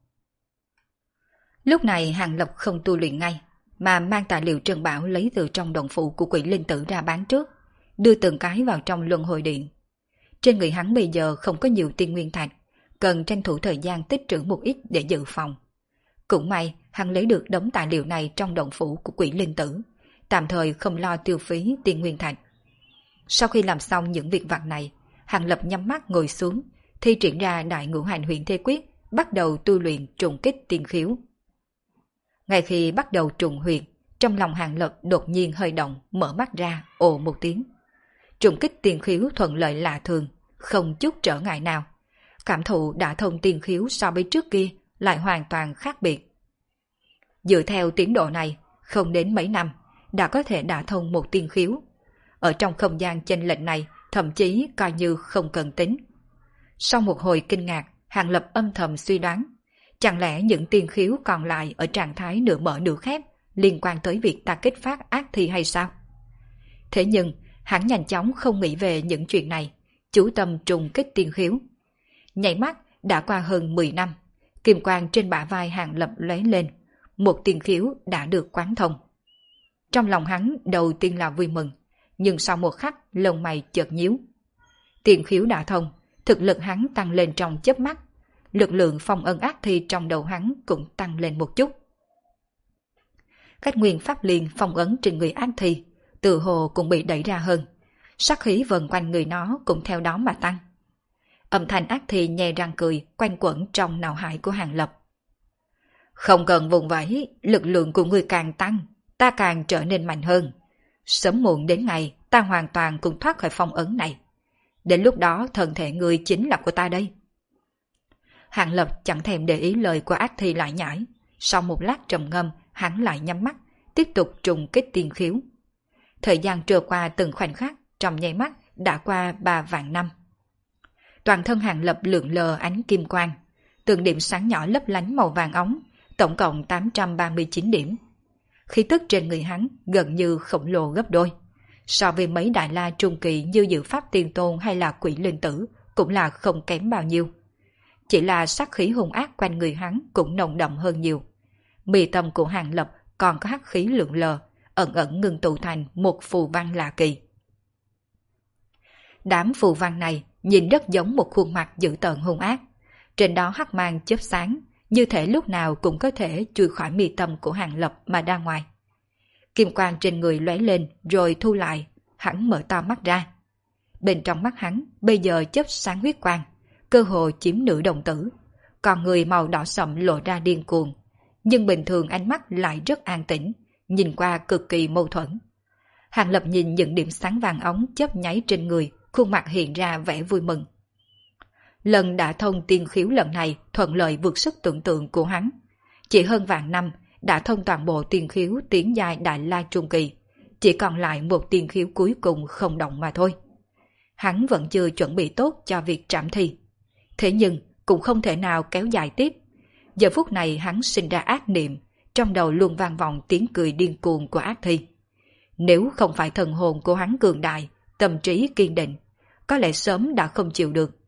Lúc này Hàng Lập không tu luyện ngay, mà mang tài liệu Trần Bảo lấy từ trong đồng phụ của Quỷ Linh Tử ra bán trước, đưa từng cái vào trong luân hồi điện. Trên người hắn bây giờ không có nhiều tiên nguyên thạch, cần tranh thủ thời gian tích trữ một ít để dự phòng. Cũng may hắn lấy được đống tài liệu này trong đồng phủ của Quỷ Linh Tử, tạm thời không lo tiêu phí tiên nguyên thạch. Sau khi làm xong những việc vặt này, Hàng Lập nhắm mắt ngồi xuống, thi triển ra Đại Ngũ Hành Huyền Thế Quyết, bắt đầu tu luyện trùng kích tiên khiếu. Ngay khi bắt đầu trùng huyền, trong lòng Hàng Lập đột nhiên hơi động, mở mắt ra, ồ một tiếng. Trùng kích tiên khiếu thuận lợi lạ thường, không chút trở ngại nào. Cảm thụ đã thông tiên khiếu so với trước kia lại hoàn toàn khác biệt. Dựa theo tiến độ này, không đến mấy năm, đã có thể đả thông một tiên khiếu. Ở trong không gian chênh lệch này, thậm chí coi như không cần tính. Sau một hồi kinh ngạc, Hàng Lập âm thầm suy đoán, chẳng lẽ những tiên khiếu còn lại ở trạng thái nửa mở nửa khép liên quan tới việc ta kích phát ác thi hay sao? Thế nhưng, hắn nhanh chóng không nghĩ về những chuyện này, chú tâm trùng kích tiên khiếu. Nhảy mắt đã qua hơn 10 năm, kim quang trên bả vai Hàng Lập lóe lên, một tiên khiếu đã được quán thông. Trong lòng hắn đầu tiên là vui mừng, nhưng sau một khắc lông mày chợt nhíu. Tiên khiếu đã thông, thực lực hắn tăng lên trong chớp mắt, lực lượng phong ấn ác thi trong đầu hắn cũng tăng lên một chút. Cách nguyên pháp liên phong ấn trên người ác thi, tự hồ cũng bị đẩy ra hơn, sát khí vần quanh người nó cũng theo đó mà tăng. Âm thanh ác thi nhè răng cười quanh quẩn trong não hải của Hàng Lập. Không cần vùng vẫy, lực lượng của ngươi càng tăng, ta càng trở nên mạnh hơn. Sớm muộn đến ngày, ta hoàn toàn cũng thoát khỏi phong ấn này. Đến lúc đó thân thể ngươi chính là của ta đây. Hàng Lập chẳng thèm để ý lời của ác thi lại nhải. Sau một lát trầm ngâm, hắn lại nhắm mắt, tiếp tục trùng kích tiên khiếu. Thời gian trôi qua từng khoảnh khắc, trong nháy mắt đã qua 3 vạn năm. Toàn thân Hàng Lập lượn lờ ánh kim quang, từng điểm sáng nhỏ lấp lánh màu vàng óng, tổng cộng 839 điểm. Khí tức trên người hắn gần như khổng lồ gấp đôi. So với mấy đại la trung kỳ như Dự Pháp Tiên Tôn hay là Quỷ Linh Tử cũng là không kém bao nhiêu. Chỉ là sát khí hung ác quanh người hắn cũng nồng đậm hơn nhiều. Mi tâm của Hàng Lập còn có hắc khí lượn lờ, ẩn ẩn ngưng tụ thành một phù văn lạ kỳ. Đám phù văn này nhìn rất giống một khuôn mặt dữ tợn hung ác. Trên đó hắc mang chớp sáng, như thể lúc nào cũng có thể chui khỏi mi tâm của Hàng Lập mà ra ngoài. Kim quang trên người lóe lên rồi thu lại, hắn mở to mắt ra. Bên trong mắt hắn bây giờ chớp sáng huyết quang, cơ hồ chiếm nửa đồng tử, còn người màu đỏ sậm lộ ra điên cuồng. Nhưng bình thường ánh mắt lại rất an tĩnh, nhìn qua cực kỳ mâu thuẫn. Hàng Lập nhìn những điểm sáng vàng óng chớp nháy trên người, khuôn mặt hiện ra vẻ vui mừng. Lần đã thông tiên khiếu lần này thuận lợi vượt sức tưởng tượng của hắn. Chỉ hơn vạn năm đã thông toàn bộ tiên khiếu tiến giai đại la trung kỳ, chỉ còn lại một tiên khiếu cuối cùng không động mà thôi. Hắn vẫn chưa chuẩn bị tốt cho việc trảm thi. Thế nhưng cũng không thể nào kéo dài tiếp. Giờ phút này hắn sinh ra ác niệm, trong đầu luôn vang vọng tiếng cười điên cuồng của ác thi. Nếu không phải thần hồn của hắn cường đại, tâm trí kiên định, có lẽ sớm đã không chịu được.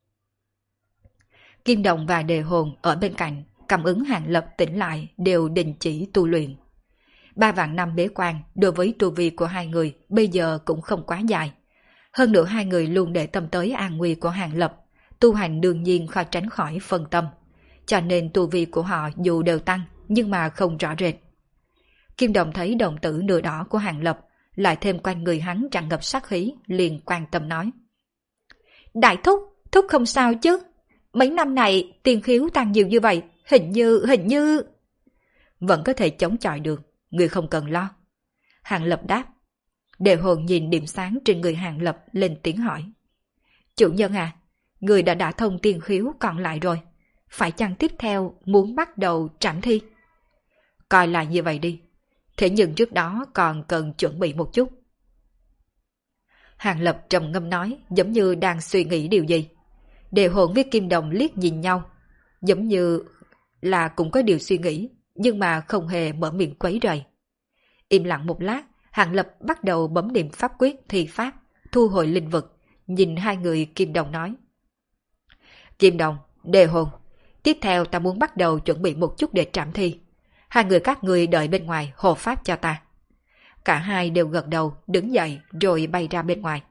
Kim Đồng và Đề Hồn ở bên cạnh, cảm ứng Hàng Lập tỉnh lại đều đình chỉ tu luyện. 3 vạn năm bế quan đối với tu vi của hai người bây giờ cũng không quá dài. Hơn nữa hai người luôn để tâm tới an nguy của Hàng Lập, tu hành đương nhiên khó tránh khỏi phân tâm. Cho nên tu vi của họ dù đều tăng nhưng mà không rõ rệt. Kim Đồng thấy đồng tử nửa đỏ của Hàng Lập, lại thêm quanh người hắn tràn ngập sát khí, liền quan tâm nói. Đại thúc, thúc không sao chứ? Mấy năm này tiên khiếu tăng nhiều như vậy, hình như... Vẫn có thể chống chọi được, người không cần lo. Hàng Lập đáp. Đề Hồn nhìn điểm sáng trên người Hàng Lập lên tiếng hỏi. Chủ nhân à, người đã đả thông tiên khiếu còn lại rồi, phải chăng tiếp theo muốn bắt đầu trảm thi? Coi là như vậy đi, thế nhưng trước đó còn cần chuẩn bị một chút. Hàng Lập trầm ngâm nói, giống như đang suy nghĩ điều gì. Đề Hồn với Kim Đồng liếc nhìn nhau, giống như là cũng có điều suy nghĩ, nhưng mà không hề mở miệng quấy rầy. Im lặng một lát, Hàng Lập bắt đầu bấm niệm pháp quyết thi pháp, thu hồi linh vực, nhìn hai người Kim Đồng nói. Kim Đồng, Đề Hồn, tiếp theo ta muốn bắt đầu chuẩn bị một chút để trảm thi. Hai người các người đợi bên ngoài hộ pháp cho ta. Cả hai đều gật đầu, đứng dậy rồi bay ra bên ngoài.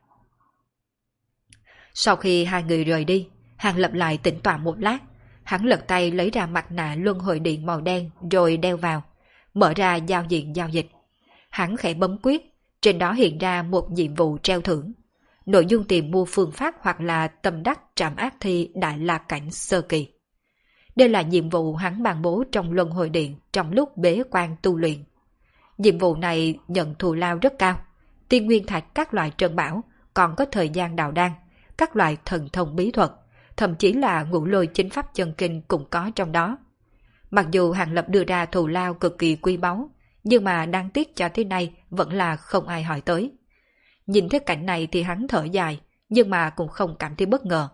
Sau khi hai người rời đi, Hàng Lập lại tĩnh tọa một lát. Hắn lật tay lấy ra mặt nạ luân hồi điện màu đen rồi đeo vào, mở ra giao diện giao dịch. Hắn khẽ bấm quyết, trên đó hiện ra một nhiệm vụ treo thưởng. Nội dung tìm mua phương pháp hoặc là tâm đắc trảm ác thi đại la cảnh sơ kỳ. Đây là nhiệm vụ hắn ban bố trong luân hồi điện trong lúc bế quan tu luyện. Nhiệm vụ này nhận thù lao rất cao, tiên nguyên thạch các loại trân bảo, còn có thời gian đào đan, các loại thần thông bí thuật, thậm chí là ngũ lôi chính pháp chân kinh cũng có trong đó. Mặc dù Hàng Lập đưa ra thù lao cực kỳ quý báu, nhưng mà đáng tiếc cho thế này vẫn là không ai hỏi tới. Nhìn thấy cảnh này thì hắn thở dài, nhưng mà cũng không cảm thấy bất ngờ.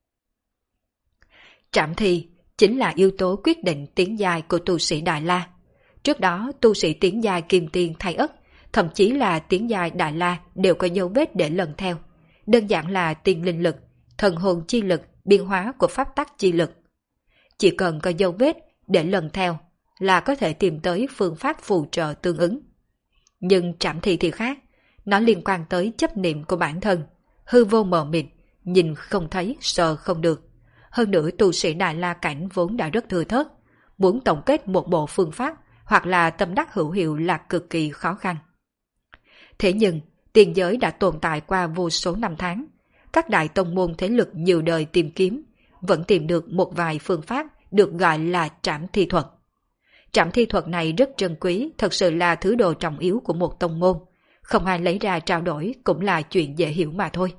Trảm thi chính là yếu tố quyết định tiến giai của tu sĩ Đại La. Trước đó tu sĩ tiến giai Kim Tiên Thái Ất thậm chí là tiếng dài Đại La đều có dấu vết để lần theo. Đơn giản là tiên linh lực, thần hồn chi lực, biến hóa của pháp tắc chi lực. Chỉ cần có dấu vết để lần theo là có thể tìm tới phương pháp phù trợ tương ứng. Nhưng Trảm Thi thì khác, nó liên quan tới chấp niệm của bản thân, hư vô mờ mịt, nhìn không thấy, sợ không được. Hơn nữa tu sĩ Đại La cảnh vốn đã rất thừa thớt, muốn tổng kết một bộ phương pháp hoặc là tâm đắc hữu hiệu là cực kỳ khó khăn. Thế nhưng, tiền giới đã tồn tại qua vô số năm tháng, các đại tông môn thế lực nhiều đời tìm kiếm, vẫn tìm được một vài phương pháp được gọi là trảm thi thuật. Trảm thi thuật này rất trân quý, thật sự là thứ đồ trọng yếu của một tông môn, không ai lấy ra trao đổi cũng là chuyện dễ hiểu mà thôi.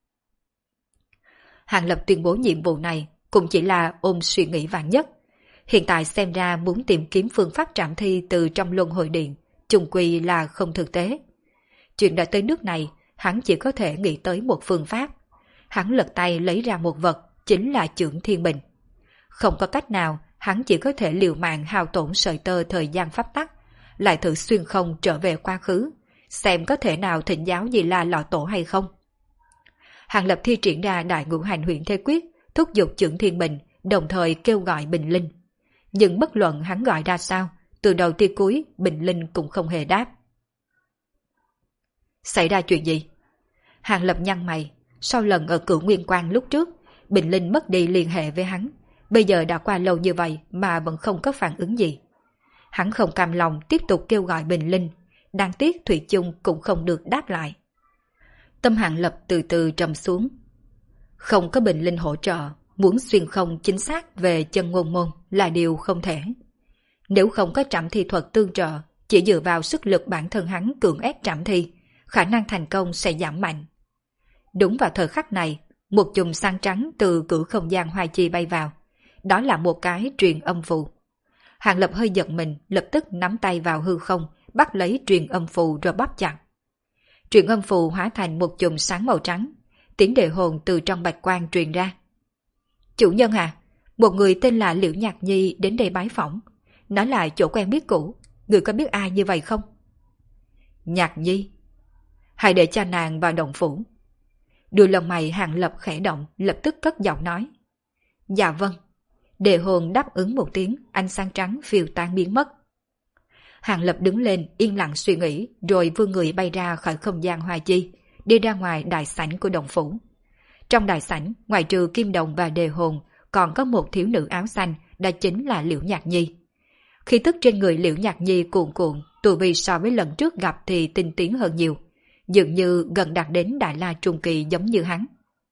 Hàng Lập tuyên bố nhiệm vụ này cũng chỉ là ôm suy nghĩ vạn nhất. Hiện tại xem ra muốn tìm kiếm phương pháp trảm thi từ trong luân hồi điện, chung quy là không thực tế. Chuyện đã tới nước này, hắn chỉ có thể nghĩ tới một phương pháp. Hắn lật tay lấy ra một vật, chính là chưởng thiên bình. Không có cách nào, hắn chỉ có thể liều mạng hao tổn sợi tơ thời gian pháp tắc, lại thử xuyên không trở về quá khứ, xem có thể nào thỉnh giáo gì là lọ tổ hay không. Hàng Lập thi triển ra đại ngũ hành huyền thế quyết, thúc giục chưởng thiên bình, đồng thời kêu gọi bình linh. Nhưng bất luận hắn gọi ra sao, từ đầu tới cuối bình linh cũng không hề đáp. Xảy ra chuyện gì? Hàng Lập nhăn mày, sau lần ở Cửu Nguyên Quang lúc trước, bình linh mất đi liên hệ với hắn, bây giờ đã qua lâu như vậy mà vẫn không có phản ứng gì. Hắn không cam lòng tiếp tục kêu gọi bình linh, đáng tiếc thủy chung cũng không được đáp lại. Tâm Hàng Lập từ từ trầm xuống. Không có bình linh hỗ trợ, muốn xuyên không chính xác về chân ngôn môn là điều không thể. Nếu không có trảm thi thuật tương trợ, chỉ dựa vào sức lực bản thân hắn cưỡng ép trảm thi, khả năng thành công sẽ giảm mạnh. Đúng vào thời khắc này, một chùm sáng trắng từ cửu không gian hoài chi bay vào. Đó là một cái truyền âm phù. Hàng Lập hơi giật mình, lập tức nắm tay vào hư không, bắt lấy truyền âm phù rồi bóp chặt. Truyền âm phù hóa thành một chùm sáng màu trắng, tiếng đề hồn từ trong bạch quang truyền ra. Chủ nhân à, một người tên là Liễu Nhạc Nhi đến đây bái phỏng. Nó là chỗ quen biết cũ, người có biết ai như vậy không? Nhạc Nhi? Hãy để cho nàng vào động phủ. Đuôi lông mày Hàng Lập khẽ động, lập tức cất giọng nói. Dạ vâng. Đề hồn đáp ứng một tiếng, ánh sáng trắng phiêu tan biến mất. Hàng Lập đứng lên yên lặng suy nghĩ, rồi vươn người bay ra khỏi không gian hoa chi, đi ra ngoài đại sảnh của động phủ. Trong đại sảnh, ngoài trừ Kim Đồng và Đề Hồn, còn có một thiếu nữ áo xanh, đó chính là Liễu Nhạc Nhi. Khí tức trên người Liễu Nhạc Nhi cuồn cuộn, tu vi so với lần trước gặp thì tinh tiến hơn nhiều, dường như gần đạt đến Đại La Trung Kỳ giống như hắn.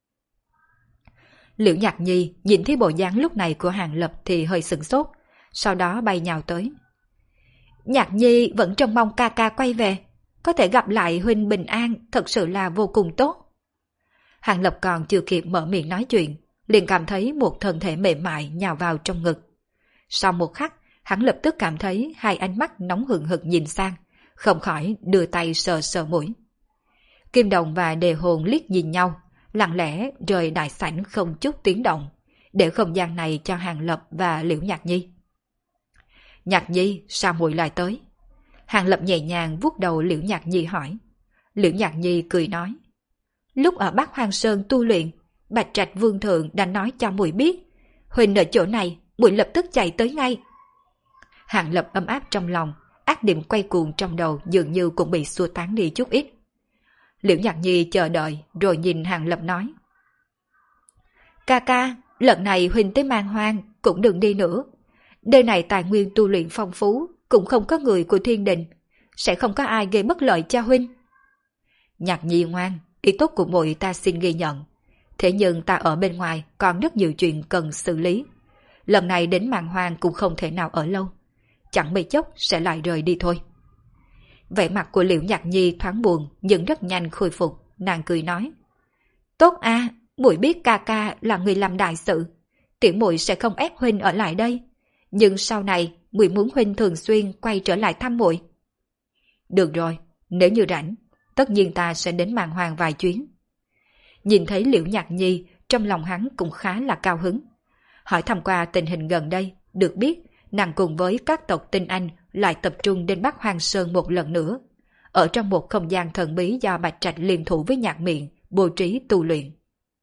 Liễu Nhạc Nhi nhìn thấy bộ dáng lúc này của Hàng Lập thì hơi sửng sốt, sau đó bay nhào tới. Nhạc Nhi vẫn trông mong ca ca quay về, có thể gặp lại huynh bình an thật sự là vô cùng tốt. Hàng Lập còn chưa kịp mở miệng nói chuyện, liền cảm thấy một thân thể mềm mại nhào vào trong ngực. Sau một khắc, hắn lập tức cảm thấy hai ánh mắt nóng hừng hực nhìn sang, không khỏi đưa tay sờ sờ mũi. Kim Đồng và Đề Hồn liếc nhìn nhau, lặng lẽ rời đại sảnh không chút tiếng động, để không gian này cho Hàng Lập và Liễu Nhạc Nhi. Nhạc Nhi, sao muội lại tới? Hàng Lập nhẹ nhàng vuốt đầu Liễu Nhạc Nhi hỏi. Liễu Nhạc Nhi cười nói. Lúc ở Bắc Hoang Sơn tu luyện, Bạch Trạch Vương Thượng đã nói cho muội biết, huynh ở chỗ này, muội lập tức chạy tới ngay. Hàng Lập ấm áp trong lòng, ác niệm quay cuồng trong đầu dường như cũng bị xua tán đi chút ít. Liễu Nhạc Nhi chờ đợi rồi nhìn Hàng Lập nói. Ca ca, lần này huynh tới Man Hoang cũng đừng đi nữa. Nơi này tài nguyên tu luyện phong phú, cũng không có người của thiên đình, sẽ không có ai gây bất lợi cho huynh. Nhạc Nhi ngoan, ý tốt của muội ta xin ghi nhận. Thế nhưng ta ở bên ngoài còn rất nhiều chuyện cần xử lý. Lần này đến Man Hoang cũng không thể nào ở lâu. Chẳng mấy chốc sẽ lại rời đi thôi. Vẻ mặt của Liễu Nhạc Nhi thoáng buồn nhưng rất nhanh khôi phục, nàng cười nói. Tốt a, muội biết ca ca là người làm đại sự, tiểu muội sẽ không ép huynh ở lại đây. Nhưng sau này, muội muốn huynh thường xuyên quay trở lại thăm muội. Được rồi, nếu như rảnh, tất nhiên ta sẽ đến Man Hoang vài chuyến. Nhìn thấy Liễu Nhạc Nhi, trong lòng hắn cũng khá là cao hứng. Hỏi thăm qua tình hình gần đây, được biết nàng cùng với các tộc tinh Anh lại tập trung đến Bắc Hoang Sơn một lần nữa. ở trong một không gian thần bí do Bạch Trạch liên thủ với Nhạc Miện bố trí tu luyện.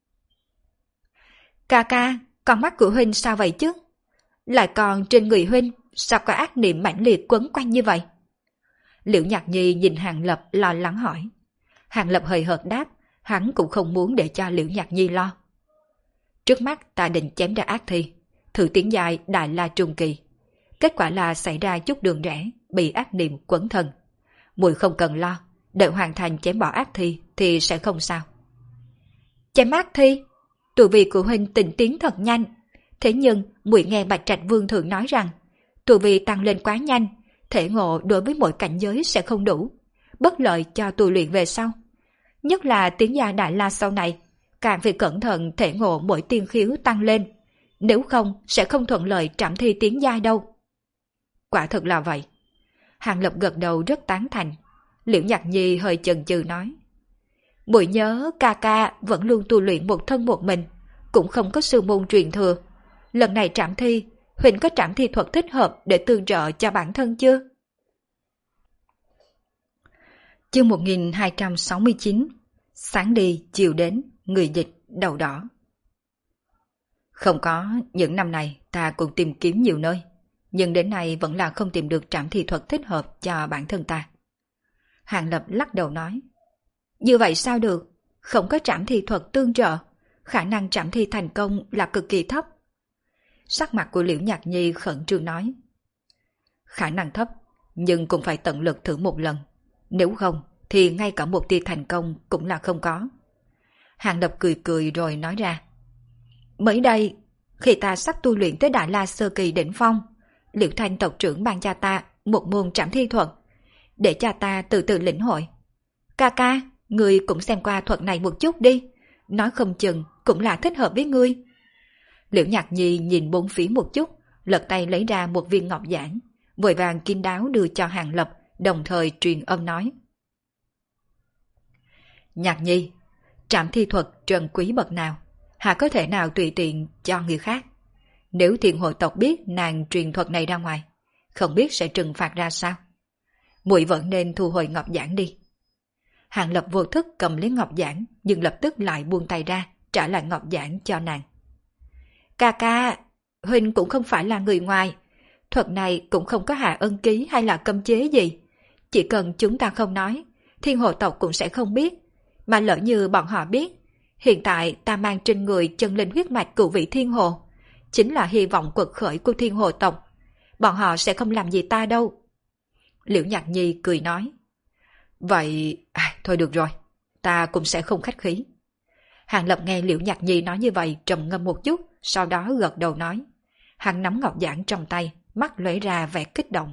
Ca ca, con mắt của huynh sao vậy chứ? Lại còn trên người huynh sao có ác niệm mãnh liệt quấn quanh như vậy? Liễu Nhạc Nhi nhìn Hàng Lập lo lắng hỏi. Hàng Lập hời hợt đáp, hắn cũng không muốn để cho Liễu Nhạc Nhi lo. Trước mắt ta định chém ra ác thi, thử tiến giai Đại La Trung Kỳ. Kết quả là xảy ra chút đường rẽ, bị ác niệm quấn thân. Muội không cần lo, đợi hoàn thành chém bỏ ác thi thì sẽ không sao. Chém ác thi? Tu vi của huynh tinh tiến thật nhanh. Thế nhưng muội nghe Bạch Trạch Vương thượng nói rằng tu vi tăng lên quá nhanh, thể ngộ đối với mỗi cảnh giới sẽ không đủ, bất lợi cho tu luyện về sau. Nhất là tiến gia Đại La sau này, càng phải cẩn thận thể ngộ mỗi tiên khiếu tăng lên, nếu không sẽ không thuận lợi trảm thi tiến giai đâu. Quả thật là vậy. Hàng Lập gật đầu rất tán thành. Liễu Nhạc Nhi hơi chần chừ nói. Muội nhớ ca ca vẫn luôn tu luyện một thân một mình, cũng không có sư môn truyền thừa. Lần này trảm thi, huynh có trảm thi thuật thích hợp để tương trợ cho bản thân chưa? Chương 1269. Sáng đi, chiều đến, người dịch, đầu đỏ. Không có, những năm này ta cũng tìm kiếm nhiều nơi, nhưng đến nay vẫn là không tìm được trảm thi thuật thích hợp cho bản thân ta. Hàng Lập lắc đầu nói. Như vậy sao được? Không có trảm thi thuật tương trợ, khả năng trảm thi thành công là cực kỳ thấp. Sắc mặt của Liễu Nhạc Nhi khẩn trương nói. Khả năng thấp, nhưng cũng phải tận lực thử một lần. Nếu không, thì ngay cả một tia thành công cũng là không có. Hàng Lập cười cười rồi nói ra. Mới đây, khi ta sắp tu luyện tới Đại La Sơ Kỳ đỉnh phong, Liễu Thanh tộc trưởng ban cho ta một môn trảm thi thuật, để cho ta từ từ lĩnh hội. Ca ca, ngươi cũng xem qua thuật này một chút đi, nói không chừng cũng là thích hợp với ngươi. Liễu Nhạc Nhi nhìn bốn phía một chút, lật tay lấy ra một viên ngọc giản, vội vàng kín đáo đưa cho Hàng Lập, đồng thời truyền âm nói. Nhạc Nhi, trảm thi thuật trân quý bậc nào, hà có thể nào tùy tiện cho người khác. Nếu Thiên Hồ tộc biết nàng truyền thuật này ra ngoài, không biết sẽ trừng phạt ra sao. Muội vẫn nên thu hồi ngọc giản đi. Hàng Lập vô thức cầm lấy ngọc giản, nhưng lập tức lại buông tay ra, trả lại ngọc giản cho nàng. Ca ca, huynh cũng không phải là người ngoài, thuật này cũng không có hạ ân ký hay là cấm chế gì. Chỉ cần chúng ta không nói, Thiên Hồ tộc cũng sẽ không biết. Mà lỡ như bọn họ biết, hiện tại ta mang trên người chân linh huyết mạch của vị Thiên Hồ, chính là hy vọng quật khởi của Thiên Hồ tộc. Bọn họ sẽ không làm gì ta đâu. Liễu Nhạc Nhi cười nói. Vậy, thôi được rồi, ta cũng sẽ không khách khí. Hàng Lập nghe Liễu Nhạc Nhi nói như vậy trầm ngâm một chút, sau đó gật đầu nói. Hắn nắm ngọc giản trong tay, mắt lóe ra vẻ kích động.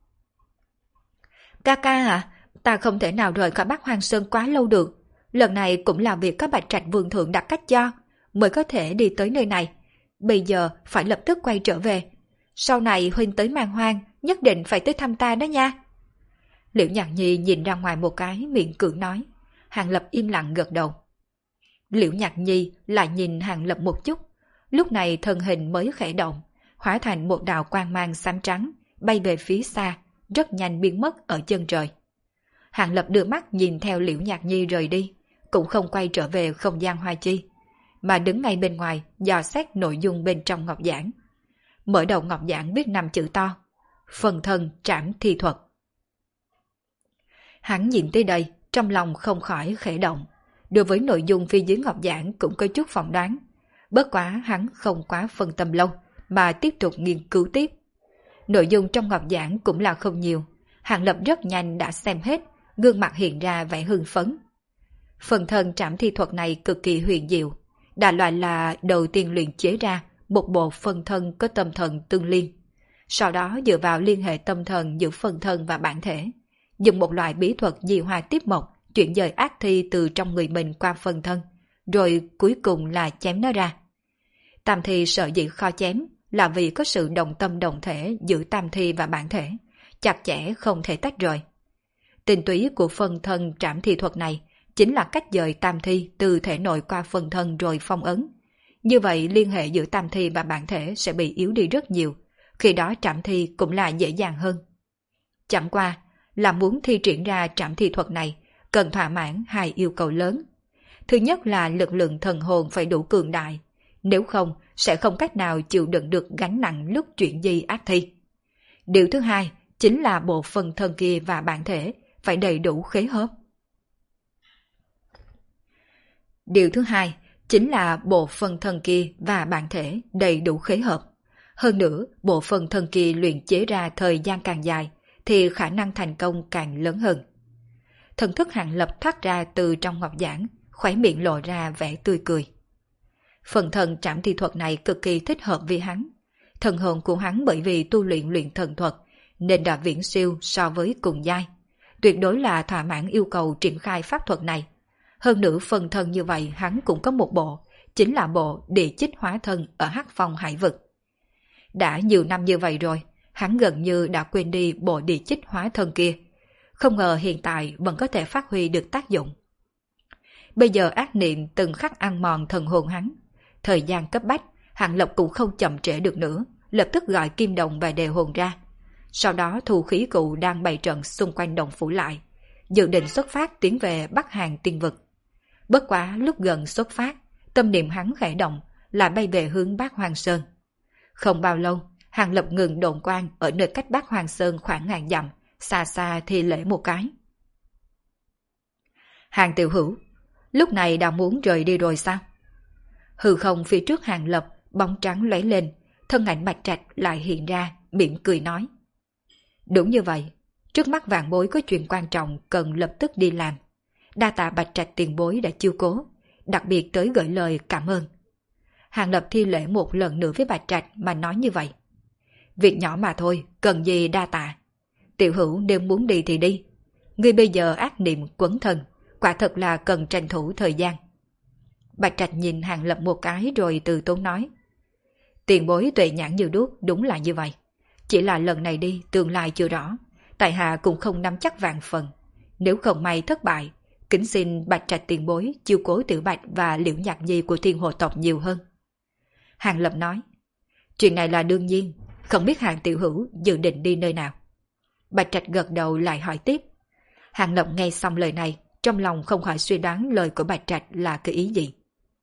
Ca ca à, ta không thể nào rời khỏi Bắc Hoang Sơn quá lâu được. Lần này cũng là việc có Bạch Trạch Vương thượng đặt cách cho, mới có thể đi tới nơi này. Bây giờ phải lập tức quay trở về. Sau này huynh tới Man Hoang, nhất định phải tới thăm ta đó nha. Liễu Nhạc Nhi nhìn ra ngoài một cái, miệng cưỡng nói. Hàng Lập im lặng gật đầu. Liễu Nhạc Nhi lại nhìn Hàng Lập một chút. Lúc này thân hình mới khẽ động, hóa thành một đạo quang mang xám trắng, bay về phía xa, rất nhanh biến mất ở chân trời. Hàng Lập đưa mắt nhìn theo Liễu Nhạc Nhi rời đi, cũng không quay trở về không gian Hoa Chi, mà đứng ngay bên ngoài dò xét nội dung bên trong ngọc giản. Mở đầu ngọc giản viết 5 chữ to: Phần thân trảm thi thuật. Hắn nhìn tới đây, trong lòng không khỏi khẽ động. Đối với nội dung phía dưới ngọc giản cũng có chút phỏng đoán. Bất quá hắn không quá phân tâm lâu, mà tiếp tục nghiên cứu tiếp. Nội dung trong ngọc giản cũng là không nhiều. Hàng Lập rất nhanh đã xem hết, gương mặt hiện ra vẻ hưng phấn. Phần thân trảm thi thuật này cực kỳ huyền diệu, đại loại là đầu tiên luyện chế ra một bộ phân thân có tâm thần tương liên. Sau đó dựa vào liên hệ tâm thần giữa phân thân và bản thể, dùng một loại bí thuật di hoa tiếp mộc chuyển dời ác thi từ trong người mình qua phân thân, rồi cuối cùng là chém nó ra. Tam thi sợ dĩ khó chém là vì có sự đồng tâm đồng thể giữa tam thi và bản thể, chặt chẽ không thể tách rời. Tinh túy của phân thân trảm thi thuật này chính là cách dời tam thi từ thể nội qua phân thân rồi phong ấn. Như vậy liên hệ giữa tam thi và bản thể sẽ bị yếu đi rất nhiều, khi đó trảm thi cũng là dễ dàng hơn. Chẳng qua, là muốn thi triển ra trảm thi thuật này, cần thỏa mãn hai yêu cầu lớn. Thứ nhất là lực lượng thần hồn phải đủ cường đại, nếu không sẽ không cách nào chịu đựng được gánh nặng lúc chuyển di ác thi. Điều thứ hai chính là bộ phận thân kia và bản thể phải đầy đủ khế hợp. Điều thứ hai chính là bộ phận thân kia và bản thể đầy đủ khế hợp. Hơn nữa, bộ phận thân kia luyện chế ra thời gian càng dài thì khả năng thành công càng lớn hơn. Thần thức Hàng Lập thoát ra từ trong ngọc giản, khóe miệng lộ ra vẻ tươi cười. Phần thần trảm thi thuật này cực kỳ thích hợp với hắn. Thần hồn của hắn bởi vì tu luyện thần thuật nên đã viễn siêu so với cùng giai. Tuyệt đối là thỏa mãn yêu cầu triển khai pháp thuật này. Hơn nữa phần thân như vậy hắn cũng có một bộ, chính là bộ địa chích hóa thân ở Hắc Phong Hải Vực. Đã nhiều năm như vậy rồi, hắn gần như đã quên đi bộ địa chích hóa thân kia. Không ngờ hiện tại vẫn có thể phát huy được tác dụng. Bây giờ ác niệm từng khắc ăn mòn thần hồn hắn. Thời gian cấp bách, Hàng Lập cũng không chậm trễ được nữa, lập tức gọi Kim Đồng và Đề Hồn ra. Sau đó thu khí cụ đang bày trận xung quanh đồng phủ lại, dự định xuất phát tiến về Bắc Hàn Tiên Vực. Bất quá lúc gần xuất phát, tâm niệm hắn khẽ động, lại bay về hướng Bát Hoang Sơn. Không bao lâu, Hàng Lập ngừng độn quang ở nơi cách Bát Hoang Sơn khoảng ngàn dặm, xa xa thì lễ một cái. Hàng tiểu hữu, lúc này đã muốn rời đi rồi sao? Hư không phía trước Hàng Lập, bóng trắng lóe lên, thân ảnh Bạch Trạch lại hiện ra, mỉm cười nói. Đúng như vậy, trước mắt vạn bối có chuyện quan trọng cần lập tức đi làm. Đa tạ Bạch Trạch tiền bối đã chiêu cố, đặc biệt tới gửi lời cảm ơn. Hàng Lập thi lễ một lần nữa với Bạch Trạch mà nói như vậy. Việc nhỏ mà thôi, cần gì đa tạ. Tiểu hữu nếu muốn đi thì đi. Ngươi bây giờ ác niệm quấn thân, quả thật là cần tranh thủ thời gian. Bạch Trạch nhìn Hàng Lập một cái rồi từ tốn nói. Tiền bối tuệ nhãn như đuốc, đúng là như vậy. Chỉ là lần này đi tương lai chưa rõ, tại hạ cũng không nắm chắc vạn phần. Nếu không may thất bại, kính xin Bạch Trạch tiền bối chiêu cố Tiểu Bạch và Liễu Nhạc Nhi của Thiên Hồ tộc nhiều hơn. Hàng Lập nói. Chuyện này là đương nhiên, không biết Hàng tiểu hữu dự định đi nơi nào. Bạch Trạch gật đầu lại hỏi tiếp. Hàng Lập nghe xong lời này, trong lòng không khỏi suy đoán lời của Bạch Trạch là cái ý gì.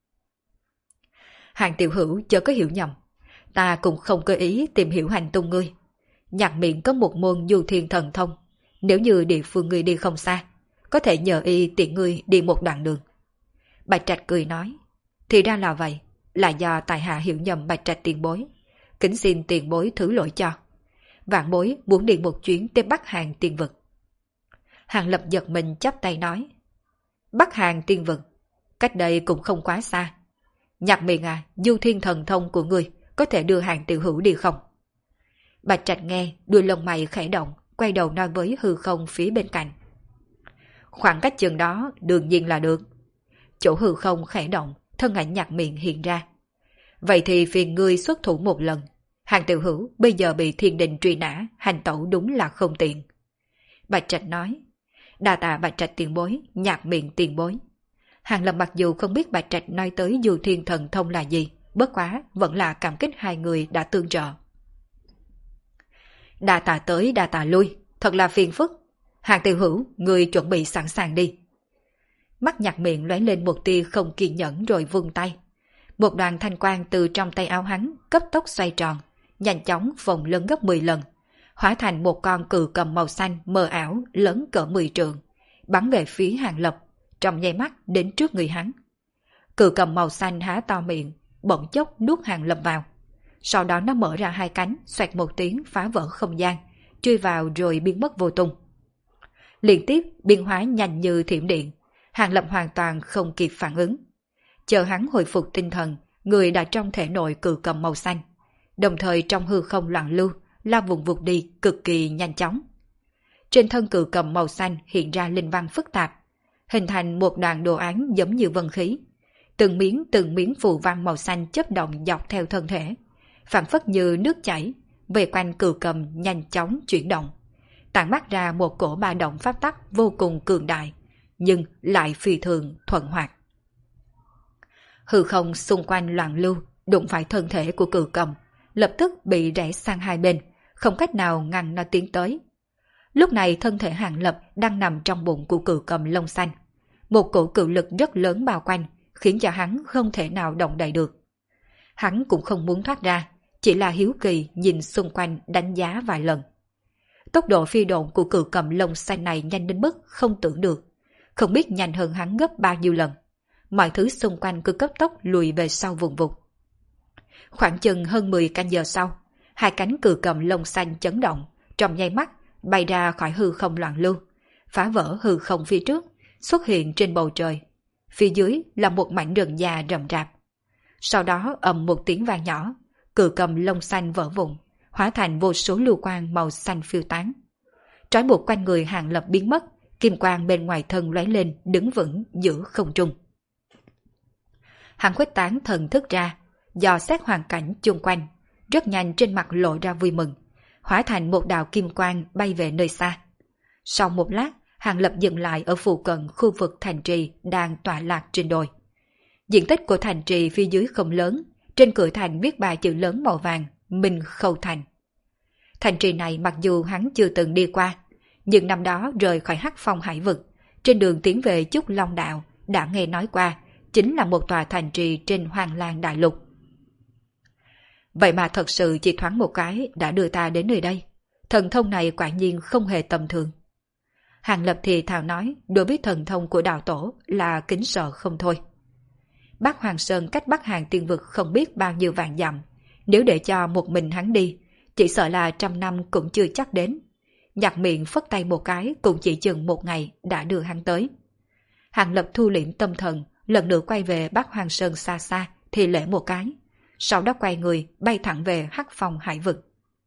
Hàng tiểu hữu chớ có hiểu nhầm, ta cũng không có ý tìm hiểu hành tung ngươi. Nhạc miệng có một môn du thiên thần thông, nếu như địa phương ngươi đi không xa, có thể nhờ y tiện ngươi đi một đoạn đường. Bạch Trạch cười nói. Thì ra là vậy, là do tài hạ hiểu nhầm Bạch Trạch tiền bối. Kính xin tiền bối thứ lỗi cho. Vạn bối muốn đi một chuyến tới Bắc Hàn Tiên Vực. Hàng Lập giật mình chắp tay nói. Bắc Hàn Tiên Vực, cách đây cũng không quá xa. Nhạc miệng à, du thiên thần thông của ngươi có thể đưa Hàng tiểu hữu đi không? Bạch Trạch nghe, đuôi lông mày khẽ động, quay đầu nói với hư không phía bên cạnh. Khoảng cách chừng đó đương nhiên là được. Chỗ hư không khẽ động, thân ảnh Nhạc miệng hiện ra. Vậy thì phiền ngươi xuất thủ một lần. Hàng tiểu hữu bây giờ bị thiên đình truy nã, hành tẩu đúng là không tiện. Bạch Trạch nói. Đa tạ Bạch Trạch tiền bối, Nhạc miệng tiền bối. Hàng Lập mặc dù không biết Bạch Trạch nói tới du thiên thần thông là gì, bất quá vẫn là cảm kích hai người đã tương trợ. Đa tạ tới đa tạ lui, thật là phiền phức. Hàng tiểu hữu, người chuẩn bị sẵn sàng đi. Mắt Nhạc miệng lóe lên một tia không kiên nhẫn rồi vung tay. Một đoàn thanh quang từ trong tay áo hắn cấp tốc xoay tròn, nhanh chóng vòng lân gấp 10 lần, hóa thành một con cự cầm màu xanh mờ ảo lớn cỡ 10 trượng, bắn về phía Hàng Lập, trong nháy mắt đến trước người hắn. Cự cầm màu xanh há to miệng, bỗng chốc nuốt Hàng Lập vào. Sau đó nó mở ra hai cánh, xoẹt một tiếng phá vỡ không gian, chui vào rồi biến mất vô tung. Liên tiếp biến hóa nhanh như thiểm điện, Hàng Lập hoàn toàn không kịp phản ứng. Chờ hắn hồi phục tinh thần, người đã trong thể nội cự cầm màu xanh, đồng thời trong hư không loạn lưu, lao vùng vụt đi cực kỳ nhanh chóng. Trên thân cự cầm màu xanh hiện ra linh văn phức tạp, hình thành một đoạn đồ án giống như vân khí. Từng miếng phù văn màu xanh chớp động dọc theo thân thể, phản phất như nước chảy, về quanh cự cầm nhanh chóng chuyển động, tản mát ra một cổ ba động pháp tắc vô cùng cường đại, nhưng lại phi thường thuận hoạt. Hư không xung quanh loạn lưu, đụng phải thân thể của cự cầm, lập tức bị rẽ sang hai bên, không cách nào ngăn nó tiến tới. Lúc này thân thể Hàng Lập đang nằm trong bụng của cự cầm lông xanh. Một cổ cự lực rất lớn bao quanh, khiến cho hắn không thể nào động đậy được. Hắn cũng không muốn thoát ra, chỉ là hiếu kỳ nhìn xung quanh đánh giá vài lần. Tốc độ phi độn của cự cầm lông xanh này nhanh đến mức không tưởng được, không biết nhanh hơn hắn gấp bao nhiêu lần. Mọi thứ xung quanh cứ cấp tốc lùi về sau vùng vụt. Khoảng chừng hơn 10 canh giờ sau, hai cánh cự cầm lông xanh chấn động, trong nháy mắt bay ra khỏi hư không loạn lưu, phá vỡ hư không phía trước, xuất hiện trên bầu trời. Phía dưới là một mảnh rừng già rậm rạp. Sau đó ầm một tiếng vang nhỏ, cự cầm lông xanh vỡ vụn, hóa thành vô số lưu quang màu xanh phiêu tán. Trói buộc quanh người Hàng Lập biến mất, kim quang bên ngoài thân lóe lên đứng vững giữa không trung. Hắn khuếch tán thần thức ra, dò xét hoàn cảnh chung quanh, rất nhanh trên mặt lộ ra vui mừng, hóa thành một đạo kim quang bay về nơi xa. Sau một lát, Hàng Lập dừng lại ở phụ cận khu vực thành trì đang tọa lạc trên đồi. Diện tích của thành trì phía dưới không lớn, trên cửa thành viết ba chữ lớn màu vàng, Minh Khâu Thành. Thành trì này mặc dù hắn chưa từng đi qua, nhưng năm đó rời khỏi Hắc Phong hải vực, trên đường tiến về Chúc Long Đạo đã nghe nói qua, chính là một tòa thành trì trên Hoàng Lan Đại Lục. Vậy mà thật sự chỉ thoáng một cái đã đưa ta đến nơi đây. Thần thông này quả nhiên không hề tầm thường. Hàng Lập thì thào nói đối với thần thông của đạo tổ là kính sợ không thôi. Bắc Hoàng Sơn cách Bắc Hàng Tiên Vực không biết bao nhiêu vạn dặm. Nếu để cho một mình hắn đi, chỉ sợ là 100 năm cũng chưa chắc đến. Nhặt miệng phất tay một cái cũng chỉ chừng một ngày đã đưa hắn tới. Hàng Lập thu liễm tâm thần, lần nữa quay về Bắc Hoàng Sơn xa xa thì lễ một cái. Sau đó quay người bay thẳng về Hắc Phong hải vực.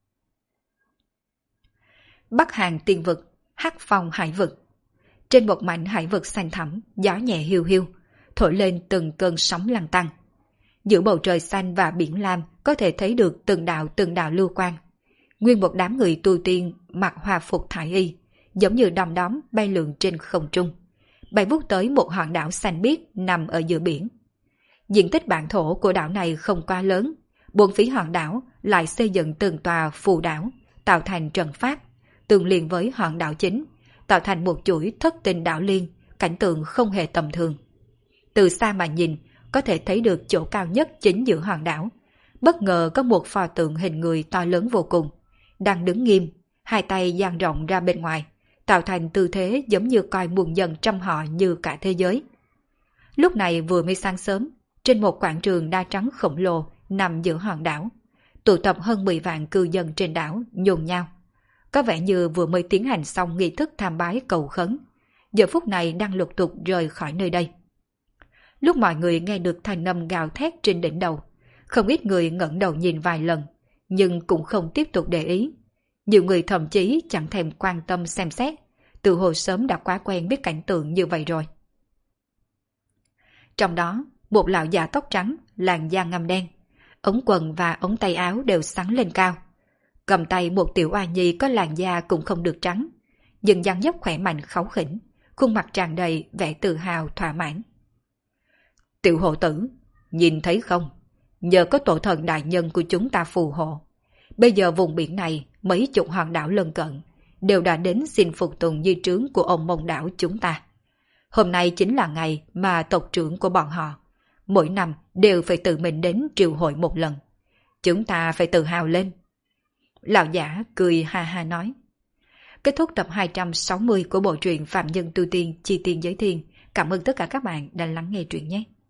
Bắc Hàng Tiên Vực, Hắc Phong hải vực. Trên một mảnh hải vực xanh thẳm, gió nhẹ hiu hiu, thổi lên từng cơn sóng lăn tăn. Giữa bầu trời xanh và biển lam có thể thấy được từng đạo lưu quang. Nguyên một đám người tu tiên mặc hòa phục thải y, giống như đom đóm bay lượn trên không trung, bay vút tới một hòn đảo xanh biếc nằm ở giữa biển. Diện tích bản thổ của đảo này không quá lớn, bốn phía hòn đảo lại xây dựng từng tòa phù đảo, tạo thành trận pháp, tương liên với hòn đảo chính, tạo thành một chuỗi thất tinh đảo liên, cảnh tượng không hề tầm thường. Từ xa mà nhìn, có thể thấy được chỗ cao nhất chính giữa hòn đảo. Bất ngờ có một pho tượng hình người to lớn vô cùng, đang đứng nghiêm, hai tay dang rộng ra bên ngoài, tạo thành tư thế giống như coi muôn dân trăm họ như cả thế giới. Lúc này vừa mới sáng sớm, trên một quảng trường đa trắng khổng lồ nằm giữa hòn đảo, tụ tập hơn 10 vạn cư dân trên đảo nhồn nhao. Có vẻ như vừa mới tiến hành xong nghi thức tham bái cầu khấn, giờ phút này đang lục tục rời khỏi nơi đây. Lúc mọi người nghe được thanh âm gào thét trên đỉnh đầu, không ít người ngẩng đầu nhìn vài lần, nhưng cũng không tiếp tục để ý. Nhiều người thậm chí chẳng thèm quan tâm xem xét, từ hồi sớm đã quá quen biết cảnh tượng như vậy rồi. Trong đó, một lão già tóc trắng, làn da ngăm đen, ống quần và ống tay áo đều sáng lên cao. Cầm tay một tiểu oa nhi có làn da cũng không được trắng, nhưng dáng dấp khỏe mạnh kháu khỉnh, khuôn mặt tràn đầy vẻ tự hào thỏa mãn. Tiểu hộ tử, nhìn thấy không? Nhờ có tổ thần đại nhân của chúng ta phù hộ, bây giờ vùng biển này mấy chục hòn đảo lân cận đều đã đến xin phục tùng di trướng của ông Mông đảo chúng ta. Hôm nay chính là ngày mà tộc trưởng của bọn họ mỗi năm đều phải tự mình đến triều hội một lần. Chúng ta phải tự hào lên. Lão giả cười ha ha nói. Kết thúc tập 260 của bộ truyện Phạm Nhân Tu Tiên Chi Tiên Giới Thiên. Cảm ơn tất cả các bạn đã lắng nghe truyện nhé.